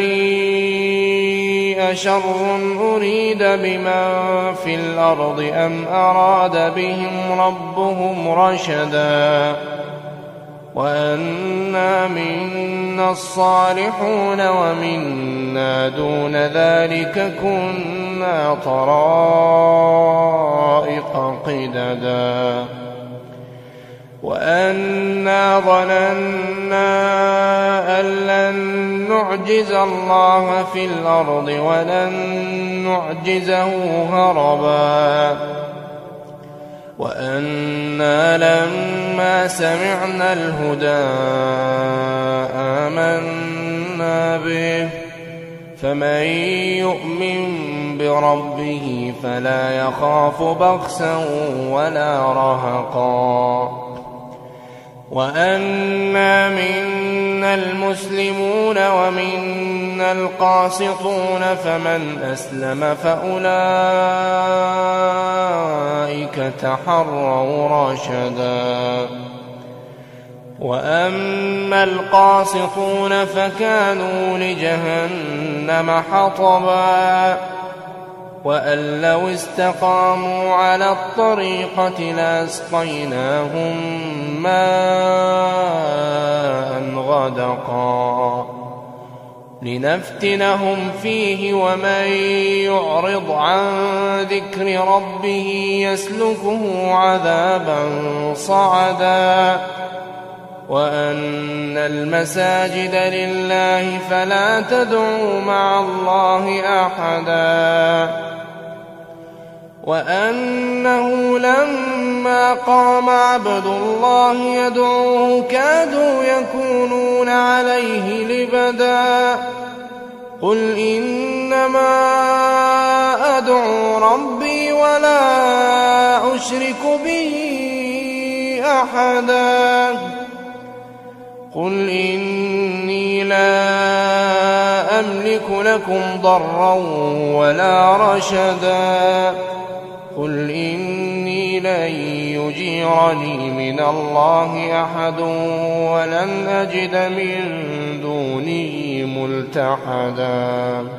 ندري أشر أريد بمن في الأرض أم أراد بهم ربهم رشدا وأنا منا الصالحون ومنا دون ذلك كنا طرائق قددا وأنا ظننا أن لن نعجز الله في الأرض ولن نعجزه هربا وأنا لما سمعنا الهدى آمنا به فمن يؤمن بربه فلا يخاف بخسا ولا رهقا وأنا منا المسلمون ومنا القاسطون فمن أسلم فأولئك تحروا رشدا وأما القاسطون فكانوا لجهنم حطبا وأن لو استقاموا على الطريقة لأسقيناهم ماء غدقا لنفتنهم فيه ومن يعرض عن ذكر ربه يسلكه عذابا صعدا وأن المساجد لله فلا تدعوا مع الله أحدا وأنه لما قام عبد الله يدعوه كادوا يكونون عليه لبدا قل إنما أدعو ربي ولا أشرك به أحدا قل إني لا أملك لكم ضرا ولا رشدا قل إني لن يجيرني من الله أحد ولن أجد من دونه ملتحدا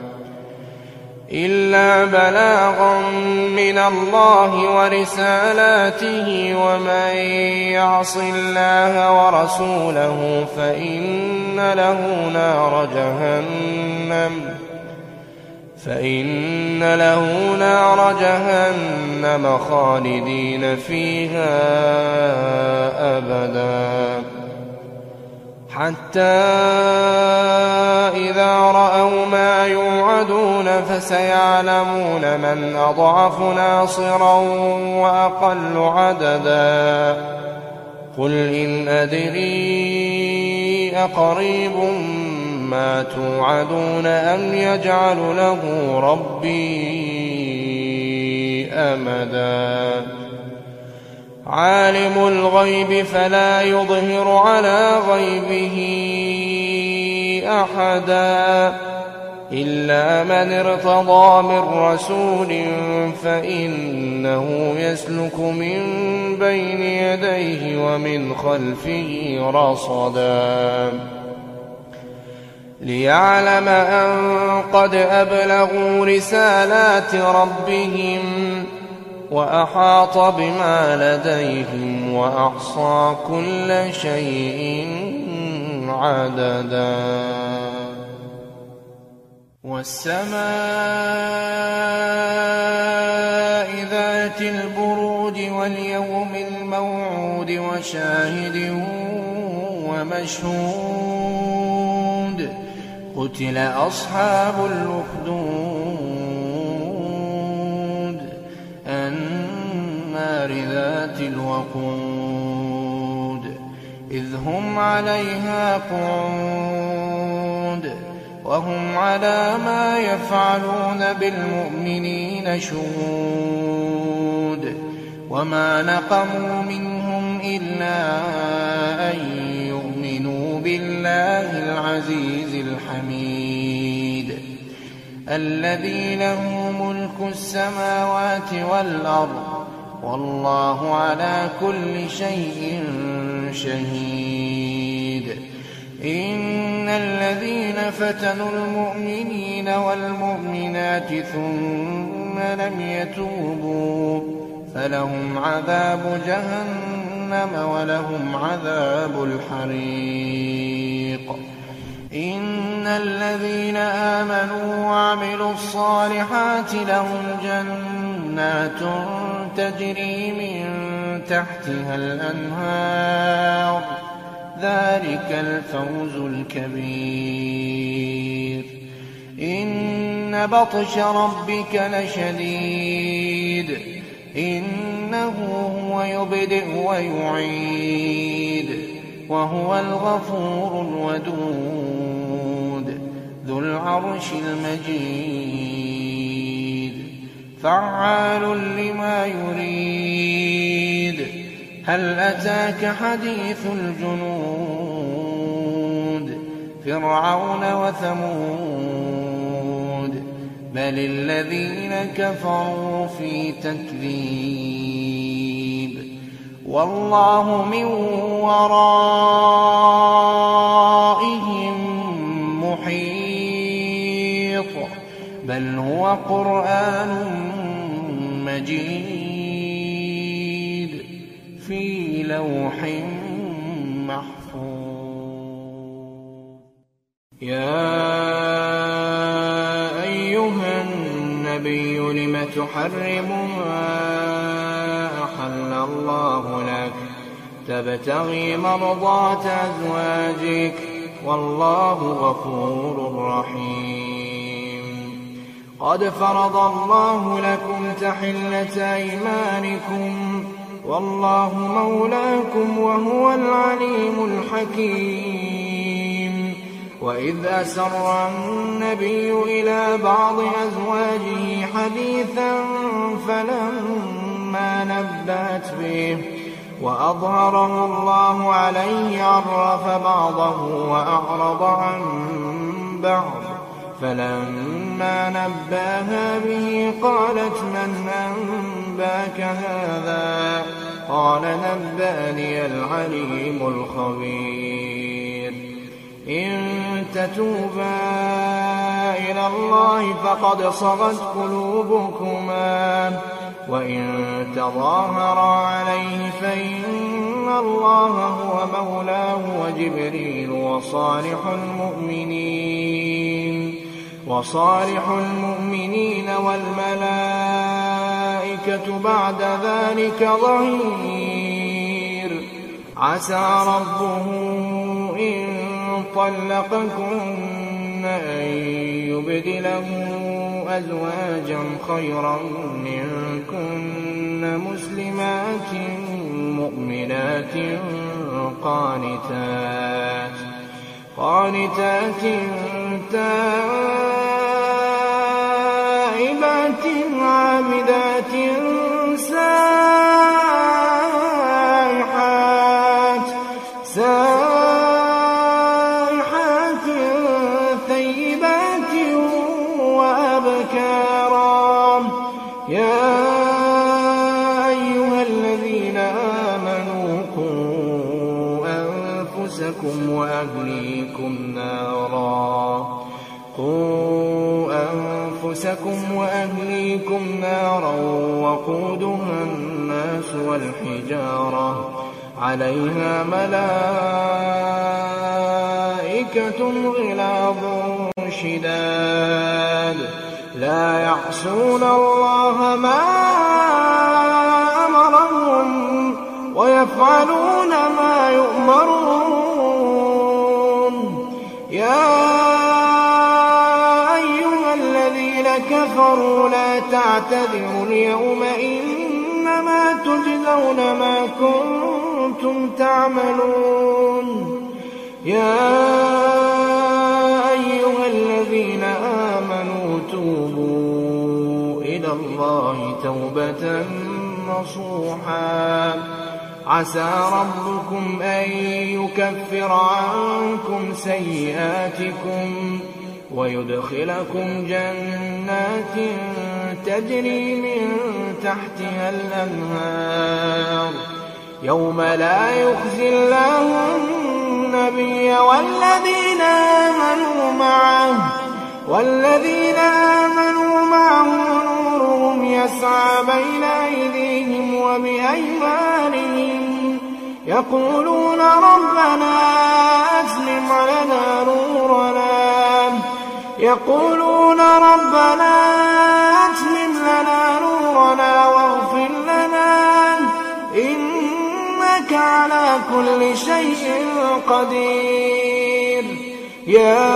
إلا بلاغا من الله ورسالاته ومن يعص الله ورسوله فإن له نار جهنم فإن له نار جهنم خالدين فيها أبدا حتى إذا رأوا ما يوعدون فسيعلمون من أضعف ناصرا وأقل عددا قل إن أدري أقريب ما توعدون أم يجعل له ربي أمدا عالم الغيب فلا يظهر على غيبه أحدا إلا من ارتضى من رسول فإنه يسلك من بين يديه ومن خلفه رصدا ليعلم أن قد أبلغوا رسالات ربهم وأحاط بما لديهم وأحصى كل شيء عددا والسماء ذات البروج واليوم الموعود وشاهد ومشهود قتل أصحاب الأخدود النار ذات الوقود إذ هم عليها قعود وهم على ما يفعلون بالمؤمنين شهود وما نقموا منهم إلا أن يؤمنوا بالله العزيز الحميد الذي له ملك السماوات والأرض والله على كل شيء شهيد إن الذين فتنوا المؤمنين والمؤمنات ثم لم يتوبوا فلهم عذاب جهنم ولهم عذاب الحريق إن الذين آمنوا وعملوا الصالحات لهم جنات تجري من تحتها الأنهار ذلك الفوز الكبير إن بطش ربك لشديد إنه هو يبدئ ويعيد وهو الغفور الودود ذو العرش المجيد فعال لما يريد هل أتاك حديث الجنود فرعون وثمود بل الذين كفروا في تكذيب والله من ورائهم محيط بل هو قرآن مجيد في لوح محفوظ يا أيها النبي لم تحرم ما أحل الله لك تبتغي مرضات أزواجك والله غفور رحيم قد فرض الله لكم تحلة أيمانكم والله مولاكم وهو العليم الحكيم وإذ أسر النبي إلى بعض أزواجه حديثا فلما نبأت به وأظهره الله عليه عرف بعضه وأعرض عن بعض فلما نبأها به قالت من أنباك هذا قال نبأني العليم الخبير إن تتوبا إلى الله فقد صغت قلوبكما وإن تظاهرا عليه فإن الله هو مولاه وجبريل وصالح المؤمنين وصالح المؤمنين والملائكة بعد ذلك ظهير عسى ربه إن طلقكن أن يبدله أزواجا خيرا منكن مسلمات مؤمنات قانتات قانتات تائبات عابدات سائحات سائحات ثيبات وأبكارا يا أيها الذين آمنوا قوا أنفسكم وأهليكم نارا قوا أنفسكم وأهليكم نارا وقودها الناس والحجارة عليها ملائكة غلاظ شداد لا يعصون الله ما أمرهم ويفعلون ما يؤمرون يا كفروا لا تعتذروا اليوم إنما تجزون ما كنتم تعملون يا أيها الذين آمنوا توبوا إلى الله توبة نصوحا عسى ربكم أن يكفر عنكم سيئاتكم ويدخلكم جنات تجري من تحتها الأنهار يوم لا يخزي الله النبي والذين آمنوا معه والذين آمنوا معه نورهم يسعى بين أيديهم وبأيمانهم يقولون ربنا أسلم لنا نورنا يقولون ربنا أتمم لنا نورنا واغفر لنا إنك على كل شيء قدير يا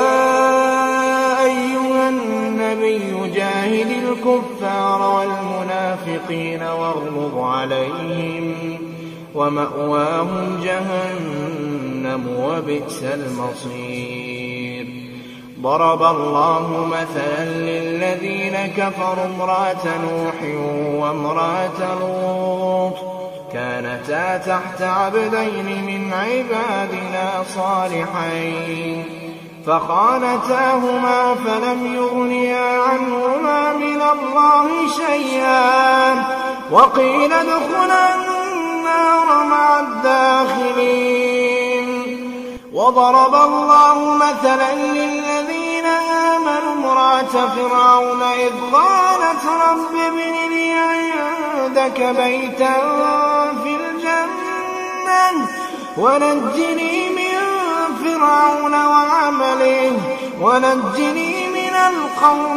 أيها النبي جاهد الكفار والمنافقين واغلظ عليهم ومأواهم جهنم وبئس المصير ضرب الله مثلا للذين كفروا امرأة نوح وامرأة لوط كانتا تحت عبدين من عبادنا صالحين فخانتاهما فلم يغنيا عنهما من الله شيئا وقيل ادخلا النار مع الداخلين وضرب الله مثلا للذين آمنوا امرأة فرعون إذ قالت رب ابن لي عندك بيتا في الجنة ونجني من فرعون وعمله ونجني من القوم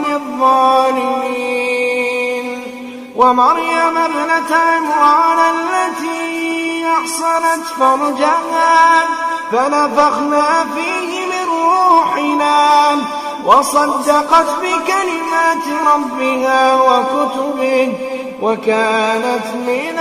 الظالمين ومريم ابنة عمران التي أحصنت فرجها فنفخنا فيه من روحنا وصدقت بكلمات ربها وكتبه وكانت من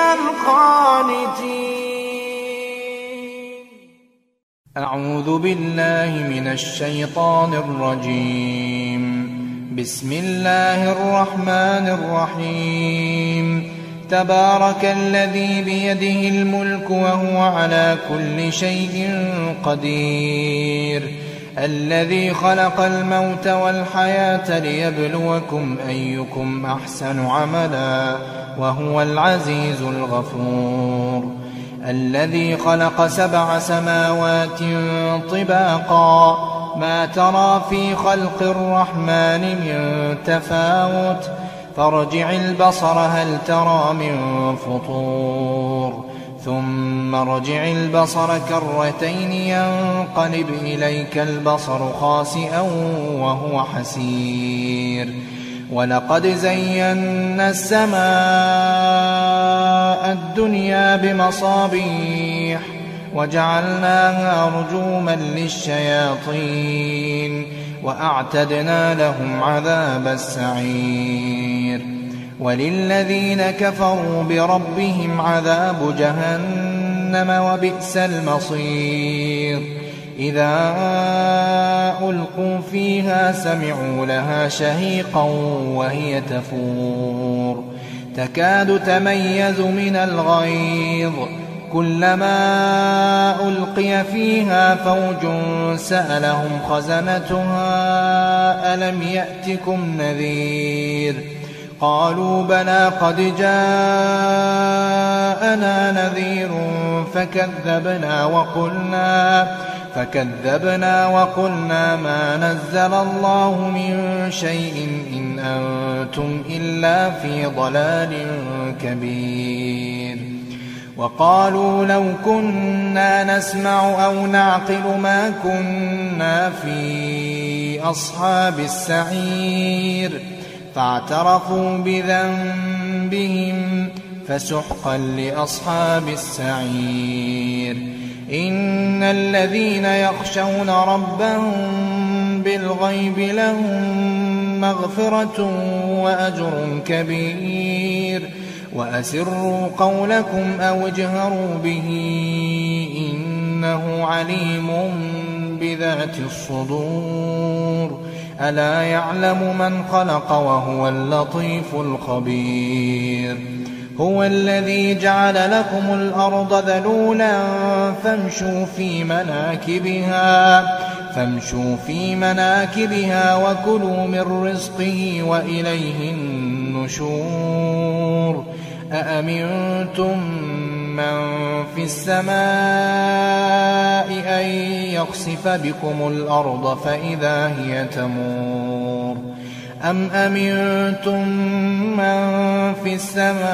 القانتين. أعوذ بالله من الشيطان الرجيم. بسم الله الرحمن الرحيم. تبارك الذي بيده الملك وهو على كل شيء قدير الذي خلق الموت والحياة ليبلوكم أيكم أحسن عملا وهو العزيز الغفور الذي خلق سبع سماوات طباقا ما ترى في خلق الرحمن من تفاوت فارجع البصر هل ترى من فطور ثم ارجع البصر كرتين ينقلب إليك البصر خاسئا وهو حسير ولقد زينا السماء الدنيا بمصابيح وجعلناها رجوما للشياطين وأعتدنا لهم عذاب السعير وللذين كفروا بربهم عذاب جهنم وبئس المصير إذا ألقوا فيها سمعوا لها شهيقا وهي تفور تكاد تميز من الغيظ كلما ألقي فيها فوج سألهم خزنتها ألم يأتكم نذير قالوا بلى قد جاءنا نذير فكذبنا وقلنا فكذبنا وقلنا ما نزل الله من شيء إن أنتم إلا في ضلال كبير وقالوا لو كنا نسمع أو نعقل ما كنا في أصحاب السعير فاعترفوا بذنبهم فسحقا لأصحاب السعير إن الذين يخشون ربهم بالغيب لهم مغفرة وأجر كبير وأسروا قولكم أو اجهروا به إنه عليم بذات الصدور ألا يعلم من خلق وهو اللطيف الخبير هو الذي جعل لكم الأرض ذلولا فامشوا في مناكبها فامشوا في مناكبها وكلوا من رزقه وإليه النشور أأمنتم من في السماء أن يخسف بكم الأرض فإذا هي تمور أم أمنتم من في السماء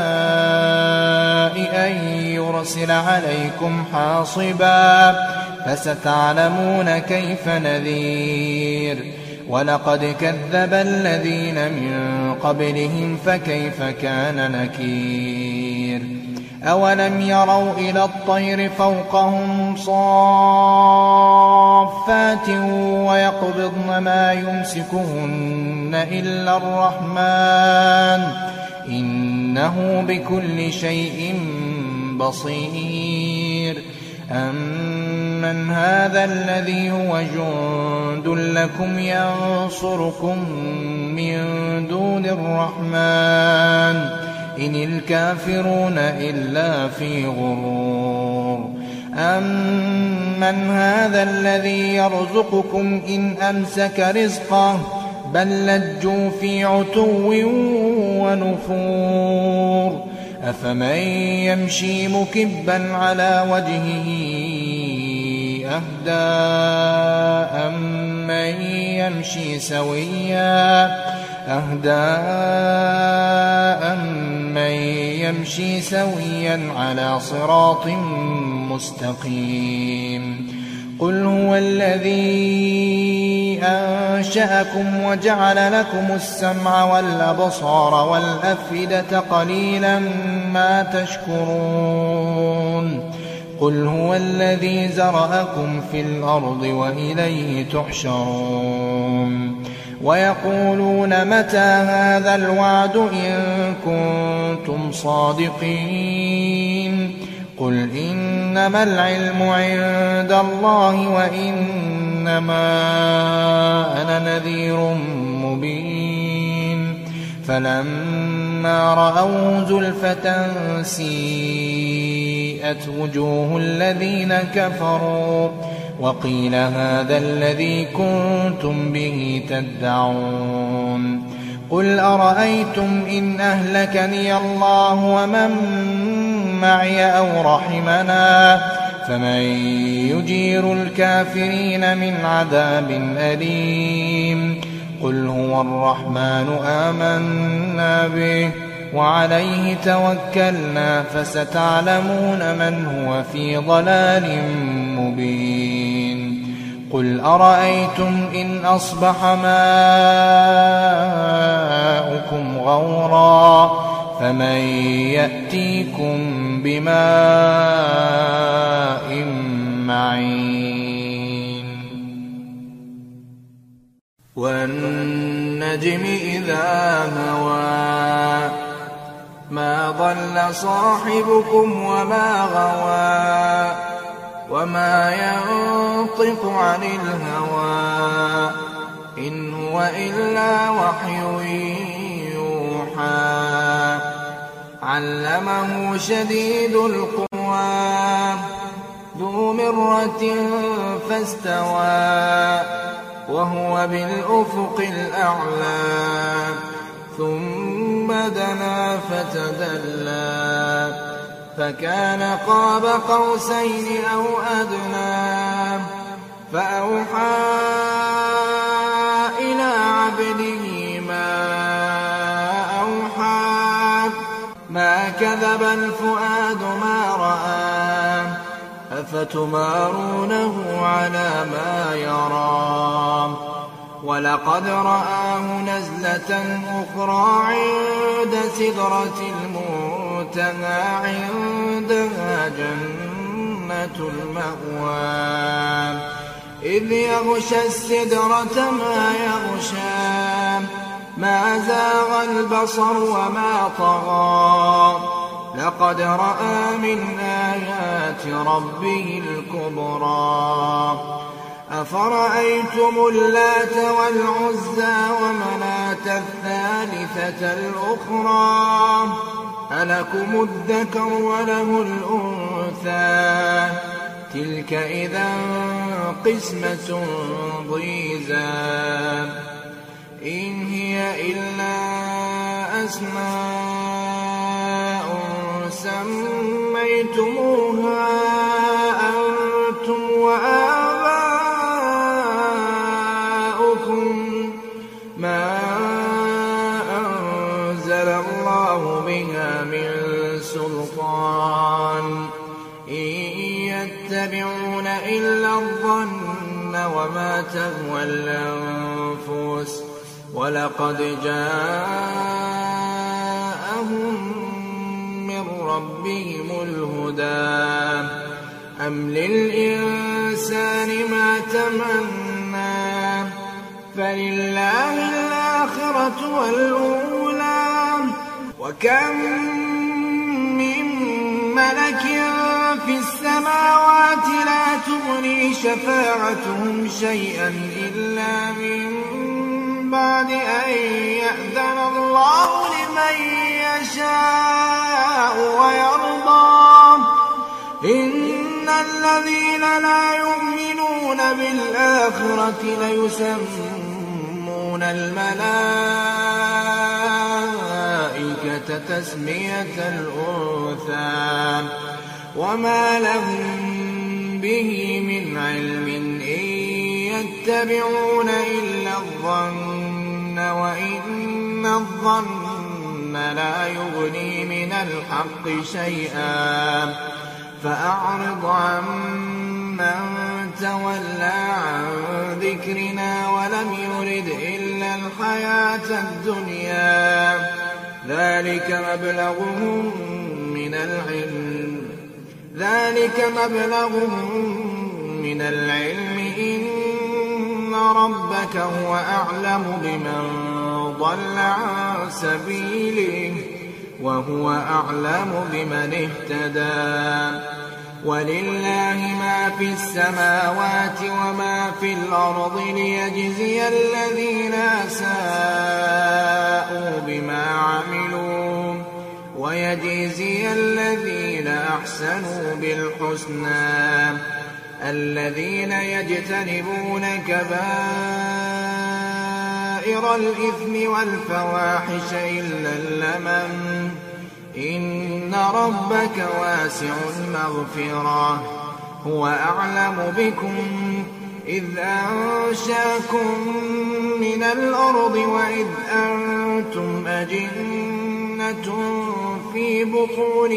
أن يرسل عليكم حاصبا فستعلمون كيف نذير ولقد كذب الذين من قبلهم فكيف كان نكير أولم يروا إلى الطير فوقهم صافات ويقبضن ما يمسكهن إلا الرحمن إنه بكل شيء بصير أمن هذا الذي هو جند لكم ينصركم من دون الرحمن إن الكافرون إلا في غرور أمن هذا الذي يرزقكم إن أمسك رزقه بل لجوا في عتو ونفور أفمن يمشي مكبا على وجهه أهدى أمن يمشي سويا أهدى أمن يمشي سويا على صراط مستقيم قل هو الذي أنشأكم وجعل لكم السمع والأبصار والأفئدة قليلا ما تشكرون قل هو الذي زرأكم في الأرض وإليه تحشرون ويقولون متى هذا الوعد إن كنتم صادقين قل إنما العلم عند الله وإنما أنا نذير مبين فلما رأوا زلفة سيئت وجوه الذين كفروا وقيل هذا الذي كنتم به تدعون قل أرأيتم إن أهلكني الله ومن معي أو رحمنا فمن يجير الكافرين من عذاب أليم قل هو الرحمن آمنا به وعليه توكلنا فستعلمون من هو في ضلال مبين قل أرأيتم إن أصبح ماؤكم غورا فمن يأتيكم بماء أجمعين. والنجم إذا هوى ما ضل صاحبكم وما غوى وما ينطق عن الهوى إن هو إلا وحي يوحى علمه شديد القوى ذو مرة فاستوى وهو بالأفق الأعلى ثم دنا فتدلى فكان قاب قوسين أو أدنى فأوحى إلى عبده ما أوحى ما كذب الفؤاد ما رأى أفتمارونه على ما يرى ولقد رآه نزلة أخرى عند سدرة المنتهى عندها جنة المأوى إذ يغشى السدرة ما يغشى ما زاغ البصر وما طغى لقد رأى من آيات ربه الكبرى أفرأيتم اللات والعزى ومناة الثالثة الأخرى ألكم الذكر وله الأنثى تلك إذا قسمة ضيزى إن هي إلا أسماء سميتموها أنتم وآباؤكم ما أنزل الله بها من سلطان إن يتبعون إلا الظن وما تهوى الأنفس ولقد جاءهم من ربهم الهدى أم للإنسان ما تمنى فلله الآخرة والأولى وكم من ملك في السماوات لا تغني شفاعتهم شيئا إلا من بعد أن يأذن الله لمن يشاء ويرضى إن الذين لا يؤمنون بالآخرة ليسمون الملائكة تسمية الأنثى وما لهم به من علم إن يتبعون إلا الظن وإن الظن لا يغني من الحق شيئا فأعرض عمن تولى عن ذكرنا ولم يرد إلا الحياة الدنيا ذلك مبلغهم من العلم ذلك مبلغهم من العلم إن ربك هو أعلم بمن ضل عن سبيله وهو أعلم بمن اهتدى ولله ما في السماوات وما في الأرض ليجزي الذين أساءوا بما عملوا ويجزي الذين أحسنوا بالحسنى الذين يجتنبون كبائر الإثم والفواحش إلا اللمم إن ربك واسع المغفرة هو أعلم بكم إذ أنشاكم من الأرض وإذ أنتم أجنة في بطون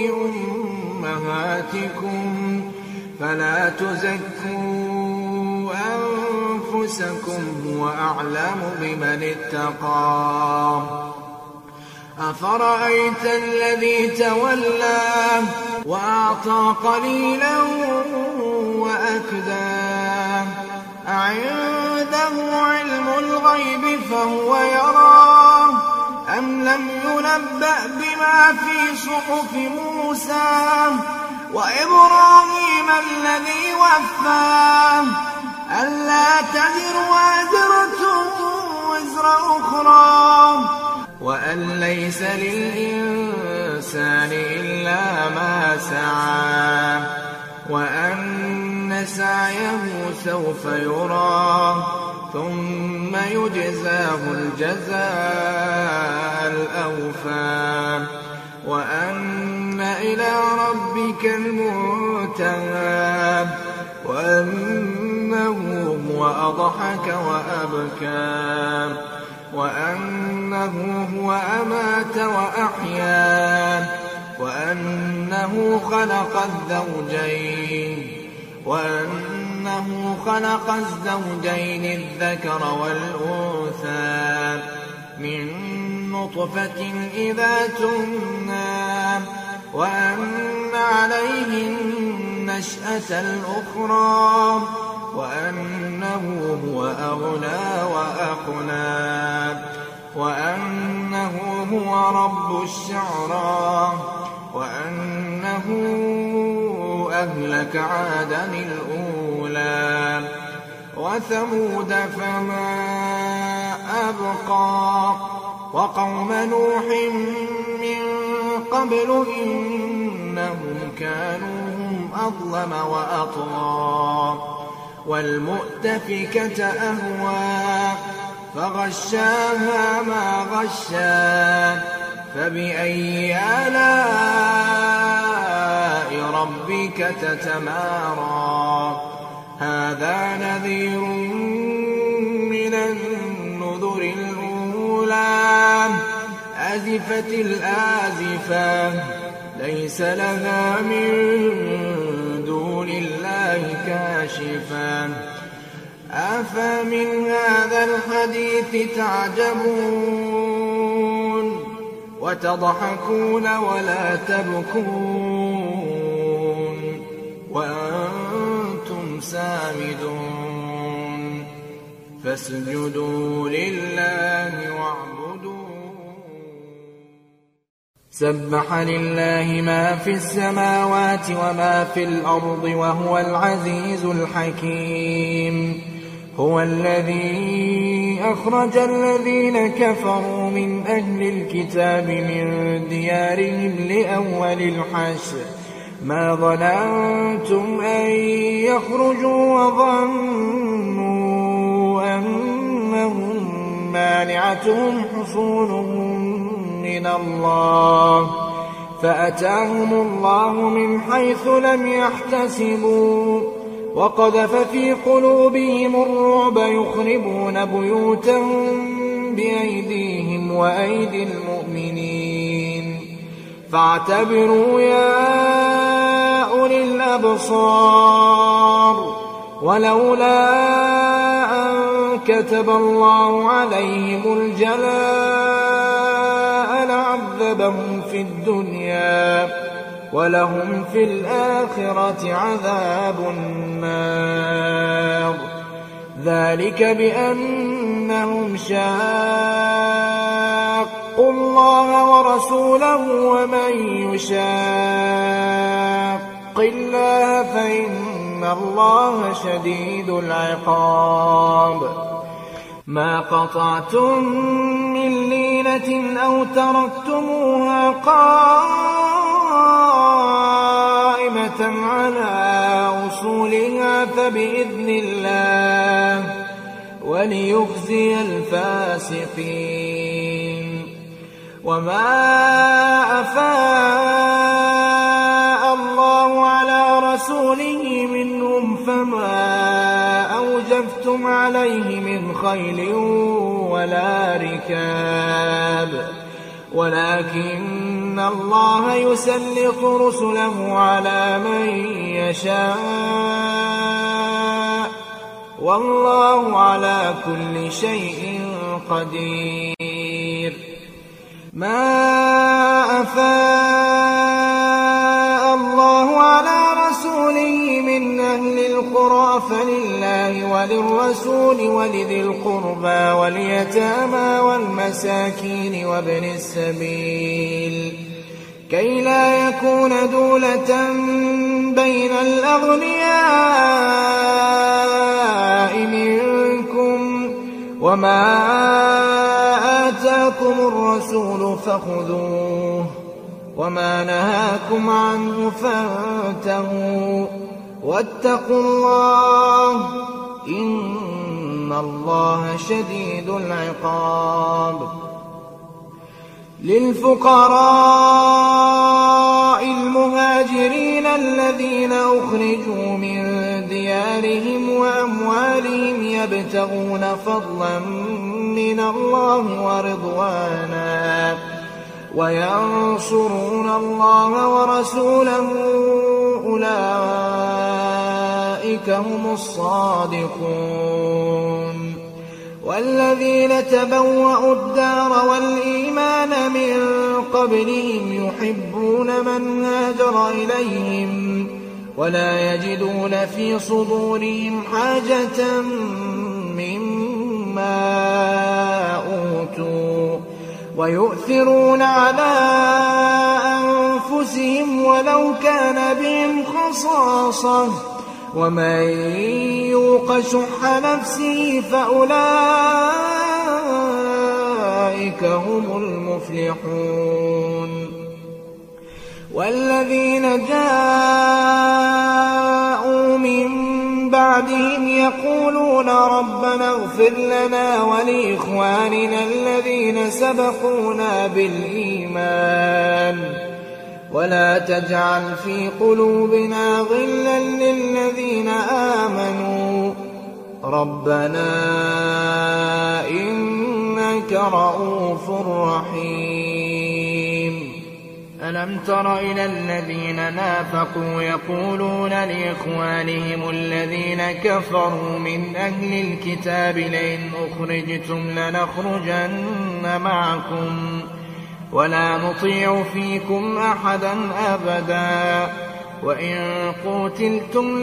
أمهاتكم فلا تزكوا أنفسكم هو أعلم بمن اتقى أفرأيت الذي تولى وأعطى قليلا وأكدى فلينبأ بما في صحف موسى وإبراهيم الذي وفى ألا تزر وازرة وزر أخرى وأن ليس للإنسان إلا ما سعى وأن سعيه سوف يرى ثم يجزاه الجزاء الأوفى وأن إلى ربك المنتهى وأنه هو أضحك وأبكى وأنه هو أمات وأحيا وأنه خلق الزوجين وأنه خلق الزوجين الذكر والأنثى من نطفة إذا تمنى وأن عليه النشأة الأخرى وأنه هو أغنى وأقنى وأنه هو رب الشعرى وأنه أهلك عادا الأولى وثمود فما أبقى وقوم نوح من قبل إنهم كانوا هم أظلم وأطغى والمؤتفكة أهوى فغشاها ما غشا فبأي آلاء ربك تتمارى هذا نذير من النذر الأولى أزفت الآزفة ليس لها من دون الله كاشفة أفمن هذا الحديث تعجبون وتضحكون ولا تبكون وأنتم سامدون فاسجدوا لله واعبدوا سبح لله ما في السماوات وما في الأرض وهو العزيز الحكيم هو الذي أخرج الذين كفروا من أهل الكتاب من ديارهم لأول الحشر ما ظننتم أن يخرجوا وظنوا أنهم مانعتهم حصونهم من الله فأتاهم الله من حيث لم يحتسبوا وقذف في قلوبهم الرعب يخربون بيوتهم بأيديهم وأيدي المؤمنين فاعتبروا يا أولي الأبصار ولولا أن كتب الله عليهم الجلاء لعذبهم في الدنيا ولهم في الآخرة عذاب النار ذلك بأنهم شاقوا الله ورسوله ومن يشاق الله فإن الله شديد العقاب ما قطعتم من لينة أو تركتموها قائمة على أصولها فبإذن الله وليخزي الفاسقين وما أفاء الله على رسوله منهم فما أوجفتم عليه من خيل ولا ركاب ولكن الله يسلط رسله على من يشاء والله على كل شيء قدير ما أفاء الله على رسوله من أهل القرى فلله وللرسول ولذي القربى واليتامى والمساكين وابن السبيل كي لا يكون دولة بين الأغنياء منكم وما آتاكم الرسول فخذوه وما نهاكم عنه فانتهوا واتقوا الله إن الله شديد العقاب. للفقراء المهاجرين الذين أخرجوا من ديارهم وأموالهم يبتغون فضلا من الله ورضوانا وينصرون الله ورسوله أولئك هم الصادقون. والذين تبوأوا الدار والإيمان من قبلهم يحبون من هاجر إليهم ولا يجدون في صدورهم حاجة مما أوتوا ويؤثرون على أنفسهم ولو كان بهم خصاصة ومن يوق شح نفسه فأولئك هم المفلحون. والذين جاءوا من بعدهم يقولون ربنا اغفر لنا ولإخواننا الذين سبقونا بالإيمان ولا تجعل في قلوبنا غلا للذين آمنوا ربنا إنك رؤوف رحيم. ألم تر إلى الذين نافقوا يقولون لإخوانهم الذين كفروا من أهل الكتاب لئن أخرجتم لنخرجن معكم ولا نطيع فيكم أحدا أبدا وإن قتلتم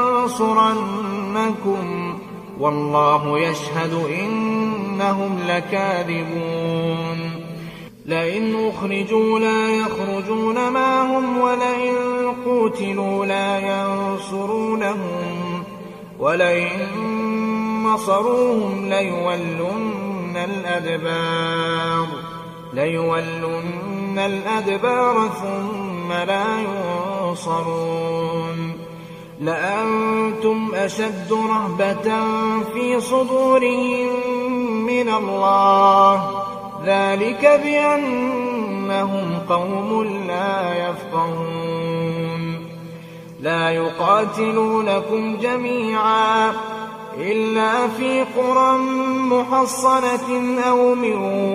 لننصرنكم والله يشهد إنهم لكاذبون. لئن أخرجوا لا يخرجون معهم ولئن قتلوا لا ينصرونهم ولئن نصروهم ليولن الأدبار ليولن الأدبار ثم لا ينصرون. لأنتم أشد رهبة في صدورهم من الله ذلك بأنهم قوم لا يفقهون. لا يقاتلونكم جميعا إلا في قرى محصنة أو من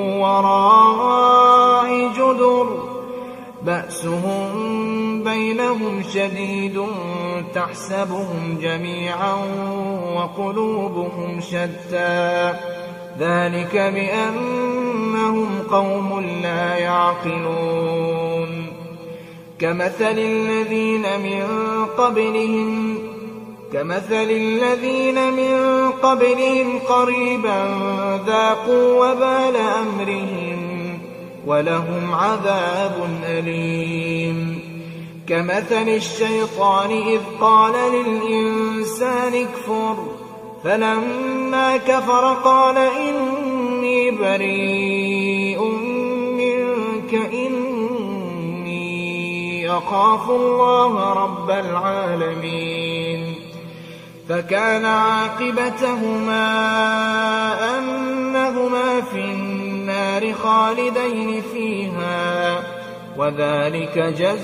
وراء جدر بأسهم بينهم شديد تحسبهم جميعا وقلوبهم شتى ذلك بأنهم قوم لا يعقلون. كمثل الذين من قبلهم كمثل الذين من قبلهم قريبا ذاقوا وبال أمرهم ولهم عذاب أليم. كمثل الشيطان إذ قال للإنسان اكفر فلما كفر قال إني بريء منك إني أخاف الله رب العالمين. فكان عاقبتهما أنهما في النار خالدين فيها وذلك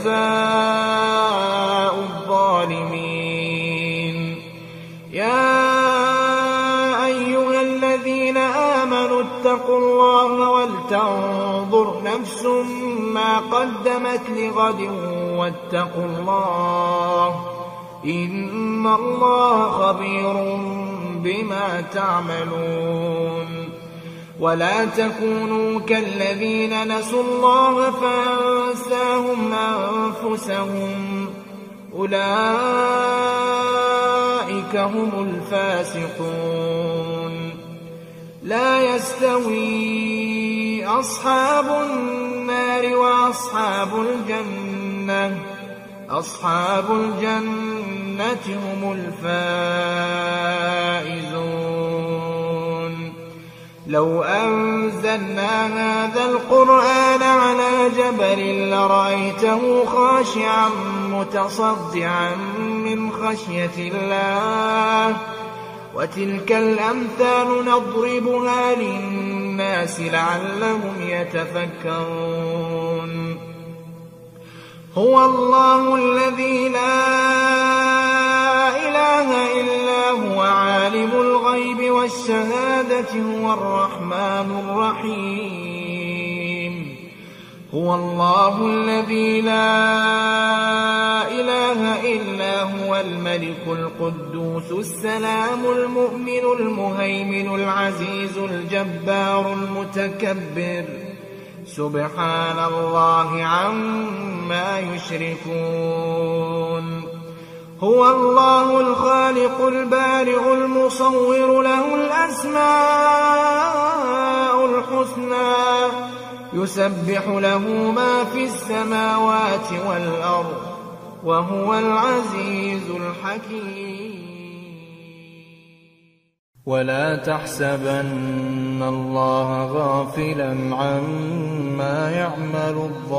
جزاء الظالمين. يا أيها الذين آمنوا اتقوا الله ولتنظر نفس ما قدمت لغد واتقوا الله إن الله خبير بما تعملون. ولا تكونوا كالذين نسوا الله فأنساهم أنفسهم أولئك أولئك هم الفاسقون. لا يستوي أصحاب النار وأصحاب الجنة أصحاب الجنة هم الفائزون. لو أنزلنا هذا القرآن على جبل لرأيته خاشعا متصدعا من خشية الله. وتلك الأمثال نضربها للناس لعلهم يتفكرون. هو الله الذي لا إله إلا هو عالم الغيب والشهادة هو الرحمن الرحيم. هو الله الذي لا إله إلا هو الملك القدوس السلام المؤمن المهيمن العزيز الجبار المتكبر. سبحان الله عما يشركون. هو الله الخالق البارئ المصور له الأسماء الحسنى يسبح له ما في السماوات والأرض وهو العزيز الحكيم. ولا تحسبن الله غافلا عما يعمل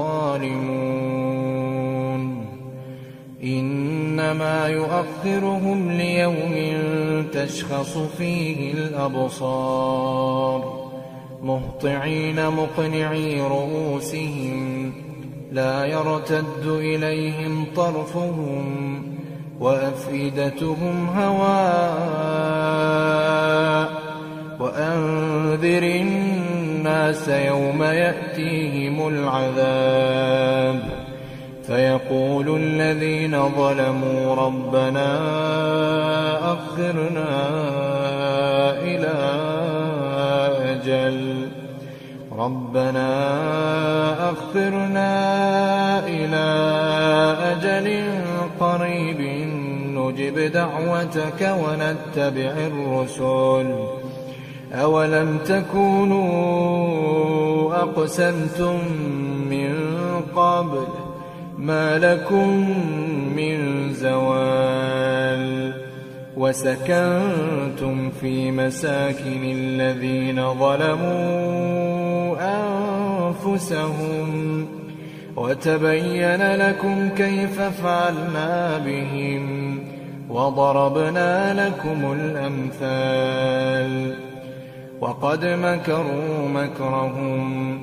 الظالمون إنما يؤخرهم ليوم تشخص فيه الأبصار مهطعين مقنعي رؤوسهم لا يرتد إليهم طرفهم وأفئدتهم هواء. وأنذر الناس يوم يأتيهم العذاب فيقول الذين ظلموا ربنا أخرنا إلى أجل ربنا أخرنا إلى أجل قريب نجب دعوتك ونتبع الرسل أولم تكونوا أقسمتم من قبل ما لكم من زوال وسكنتم في مساكن الذين ظلموا أنفسهم وتبين لكم كيف فعلنا بهم وضربنا لكم الأمثال. وقد مكروا مكرهم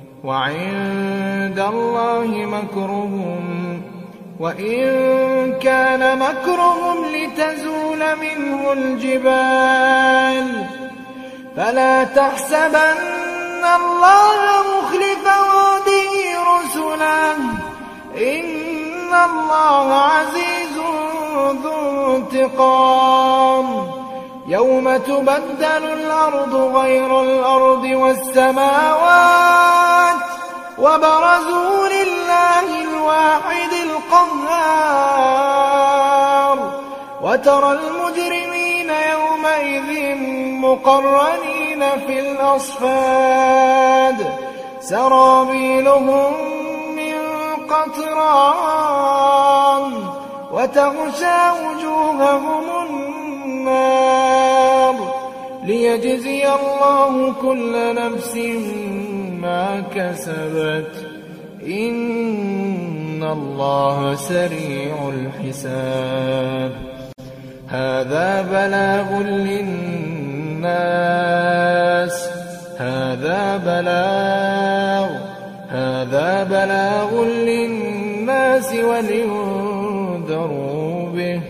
وعند الله مكرهم وإن كان مكرهم لتزول منه الجبال فلا تحسبن الله مخلف وعده رسله إن الله عزيز ذو انتقام. يوم تبدل الأرض غير الأرض والسماوات وبرزوا لله الواحد القهار وترى المجرمين يومئذ مقرنين في الأصفاد سرابيلهم من قطران وتغشى وجوههم النار ليجزي الله كل نفس ما كسبت إن الله سريع الحساب. هذا بلاغ للناس هذا بلاغ هذا بلاغ للناس ولينذروا به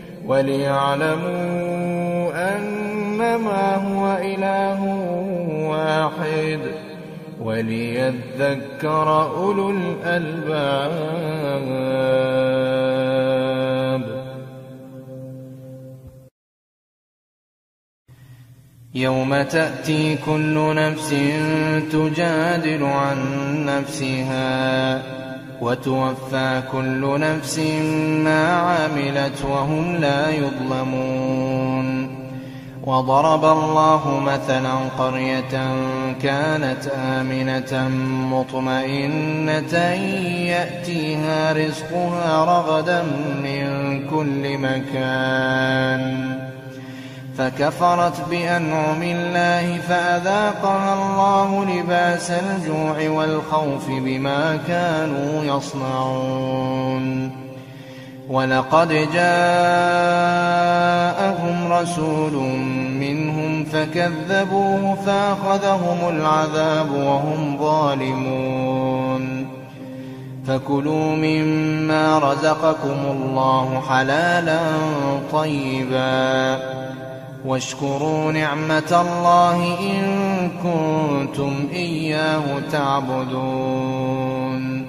وليعلموا أنما هو إله واحد وليذكر أولو الألباب. يوم تأتي كل نفس تجادل عن نفسها وتوفى كل نفس ما عملت وهم لا يظلمون. وضرب الله مثلا قرية كانت آمنة مطمئنة يأتيها رزقها رغدا من كل مكان فكفرت بأنعم الله فأذاقها الله لباس الجوع والخوف بما كانوا يصنعون. ولقد جاءهم رسول منهم فكذبوه فأخذهم العذاب وهم ظالمون. فكلوا مما رزقكم الله حلالا طيبا واشكروا نعمة الله إن كنتم إياه تعبدون.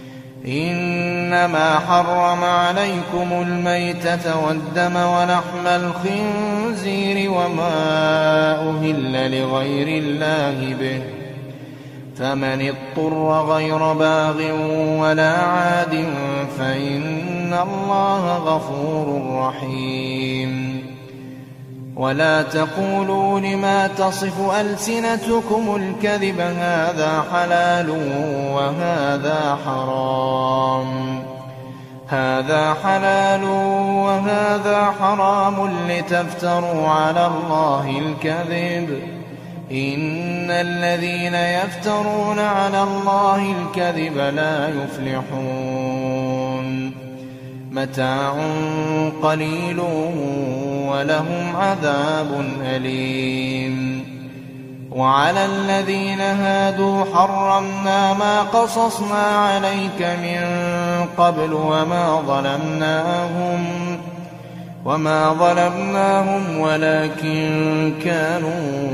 إنما حرم عليكم الميتة والدم ولحم الخنزير وما أهل لغير الله به فمن اضطر غير باغ ولا عاد فإن الله غفور رحيم. ولا تقولوا لما تصف ألسنتكم الكذب هذا حلال وهذا حرام هذا حلال وهذا حرام لتفتروا على الله الكذب إن الذين يفترون على الله الكذب لا يفلحون. متاع قليل ولهم عذاب أليم. وعلى الذين هادوا حرمنا ما قصصنا عليك من قبل وما ظلمناهم وما ظلمناهم ولكن كانوا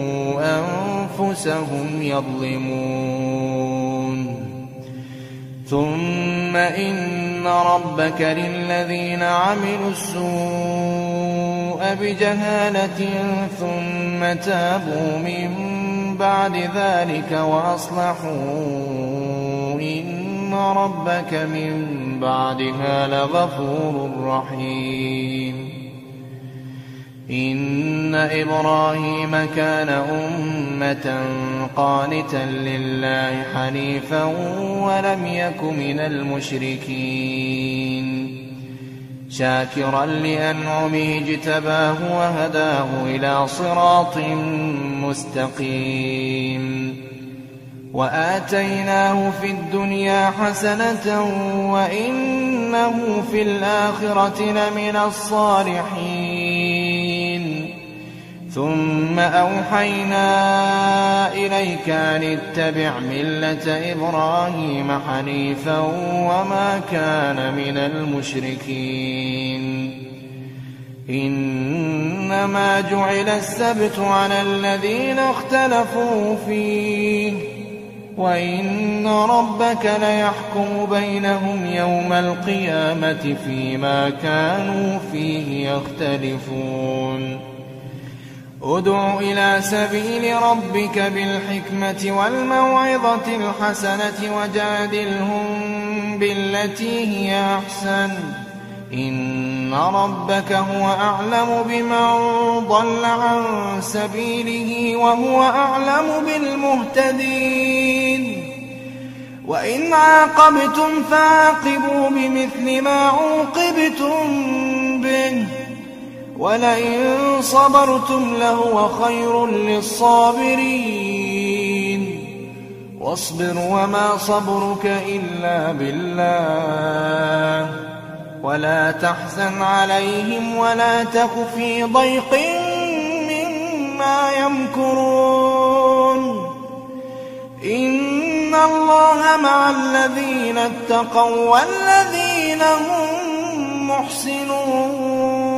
أنفسهم يظلمون. ثم إن ربك للذين عملوا السوء بجهالة ثم تابوا من بعد ذلك وأصلحوا إن ربك من بعدها لغفور رحيم. إن إبراهيم كان أمة قانتا لله حنيفا ولم يك من المشركين شاكرا لأنعمه اجتباه وهداه إلى صراط مستقيم. وآتيناه في الدنيا حسنة وإنه في الآخرة لمن الصالحين. ثم أوحينا إليك أن اتبع ملة إبراهيم حنيفا وما كان من المشركين. إنما جعل السبت على الذين اختلفوا فيه وإن ربك ليحكم بينهم يوم القيامة فيما كانوا فيه يختلفون. ادع إلى سبيل ربك بالحكمة والموعظة الحسنة وجادلهم بالتي هي أحسن إن ربك هو أعلم بمن ضل عن سبيله وهو أعلم بالمهتدين. وإن عاقبتم فعاقبوا بمثل ما عوقبتم به ولئن صبرتم لهو خير للصابرين. واصبر وما صبرك إلا بالله ولا تحزن عليهم ولا تك في ضيق مما يمكرون. إن الله مع الذين اتقوا والذين هم محسنون.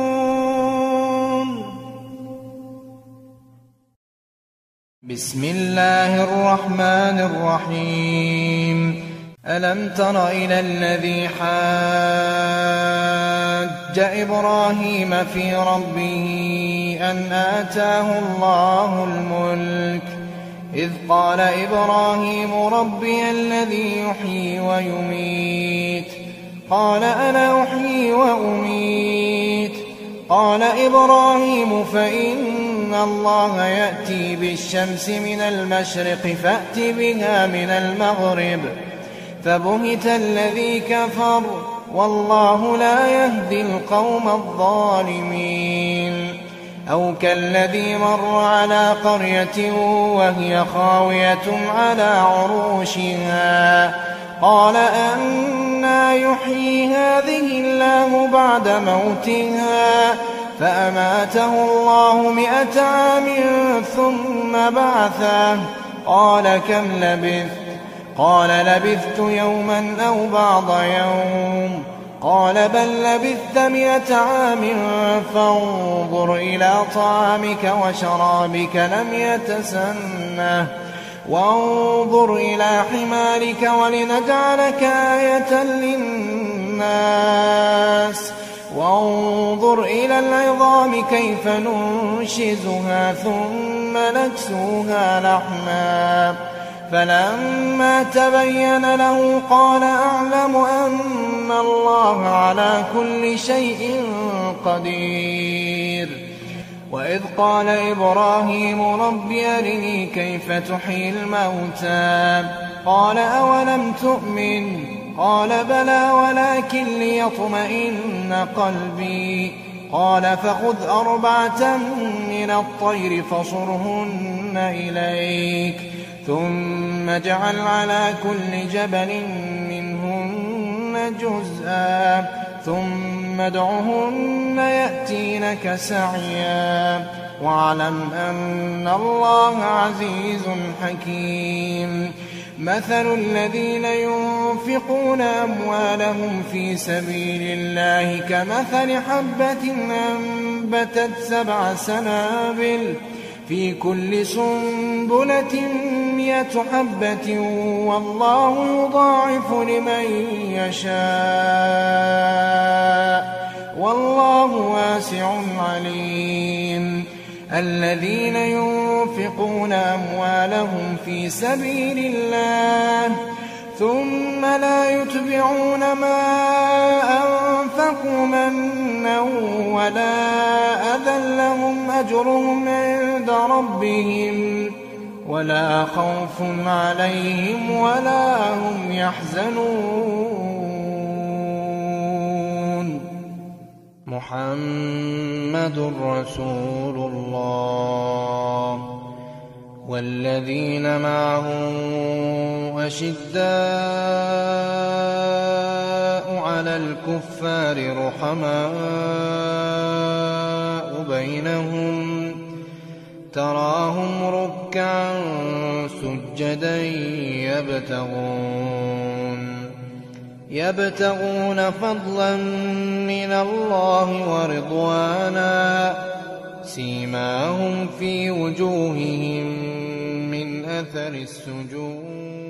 بسم الله الرحمن الرحيم. ألم تر إلى الذي حاج إبراهيم في ربه أن آتاه الله الملك إذ قال إبراهيم ربي الذي يحيي ويميت قال أنا أحيي وأميت قال إبراهيم فإن الله يأتي بالشمس من المشرق فأت بها من المغرب فبهت الذي كفر والله لا يهدي القوم الظالمين أو كالذي مر على قرية وهي خاوية على عروشها قال أنى يحيي هذه الله بعد موتها فأماته الله مئة عام ثم بعثه قال كم لبثت قال لبثت يوما أو بعض يوم قال بل لبثت مئة عام فانظر إلى طعامك وشرابك لم يتسنه وانظر إلى حمارك ولنجعلك آية للناس وانظر إلى العظام كيف ننشزها ثم نكسوها لحما فلما تبين له قال أعلم أن الله على كل شيء قدير وإذ قال إبراهيم رب أرني كيف تحيي الموتى قال أولم تؤمن قال بلى ولكن ليطمئن قلبي قال فخذ أربعة من الطير فصرهن إليك ثم اجعل على كل جبل منهن جزءا ثم ادعهن يأتينك سعيا واعلم أن الله عزيز حكيم مثل الذين ينفقون أموالهم في سبيل الله كمثل حبة أنبتت سبع سنابل في كل سنبلة مئة حبة والله يضاعف لمن يشاء والله واسع عليم الذين ينفقون أموالهم في سبيل الله ثم لا يتبعون ما أنفقوا منا ولا أذى لهم أجرهم عند ربهم ولا خوف عليهم ولا هم يحزنون محمد رسول الله والذين معه أشداء على الكفار رحماء بينهم تراهم ركعا سجدا يبتغون يبتغون فضلا من الله ورضوانا سيماهم في وجوههم من أثر السجود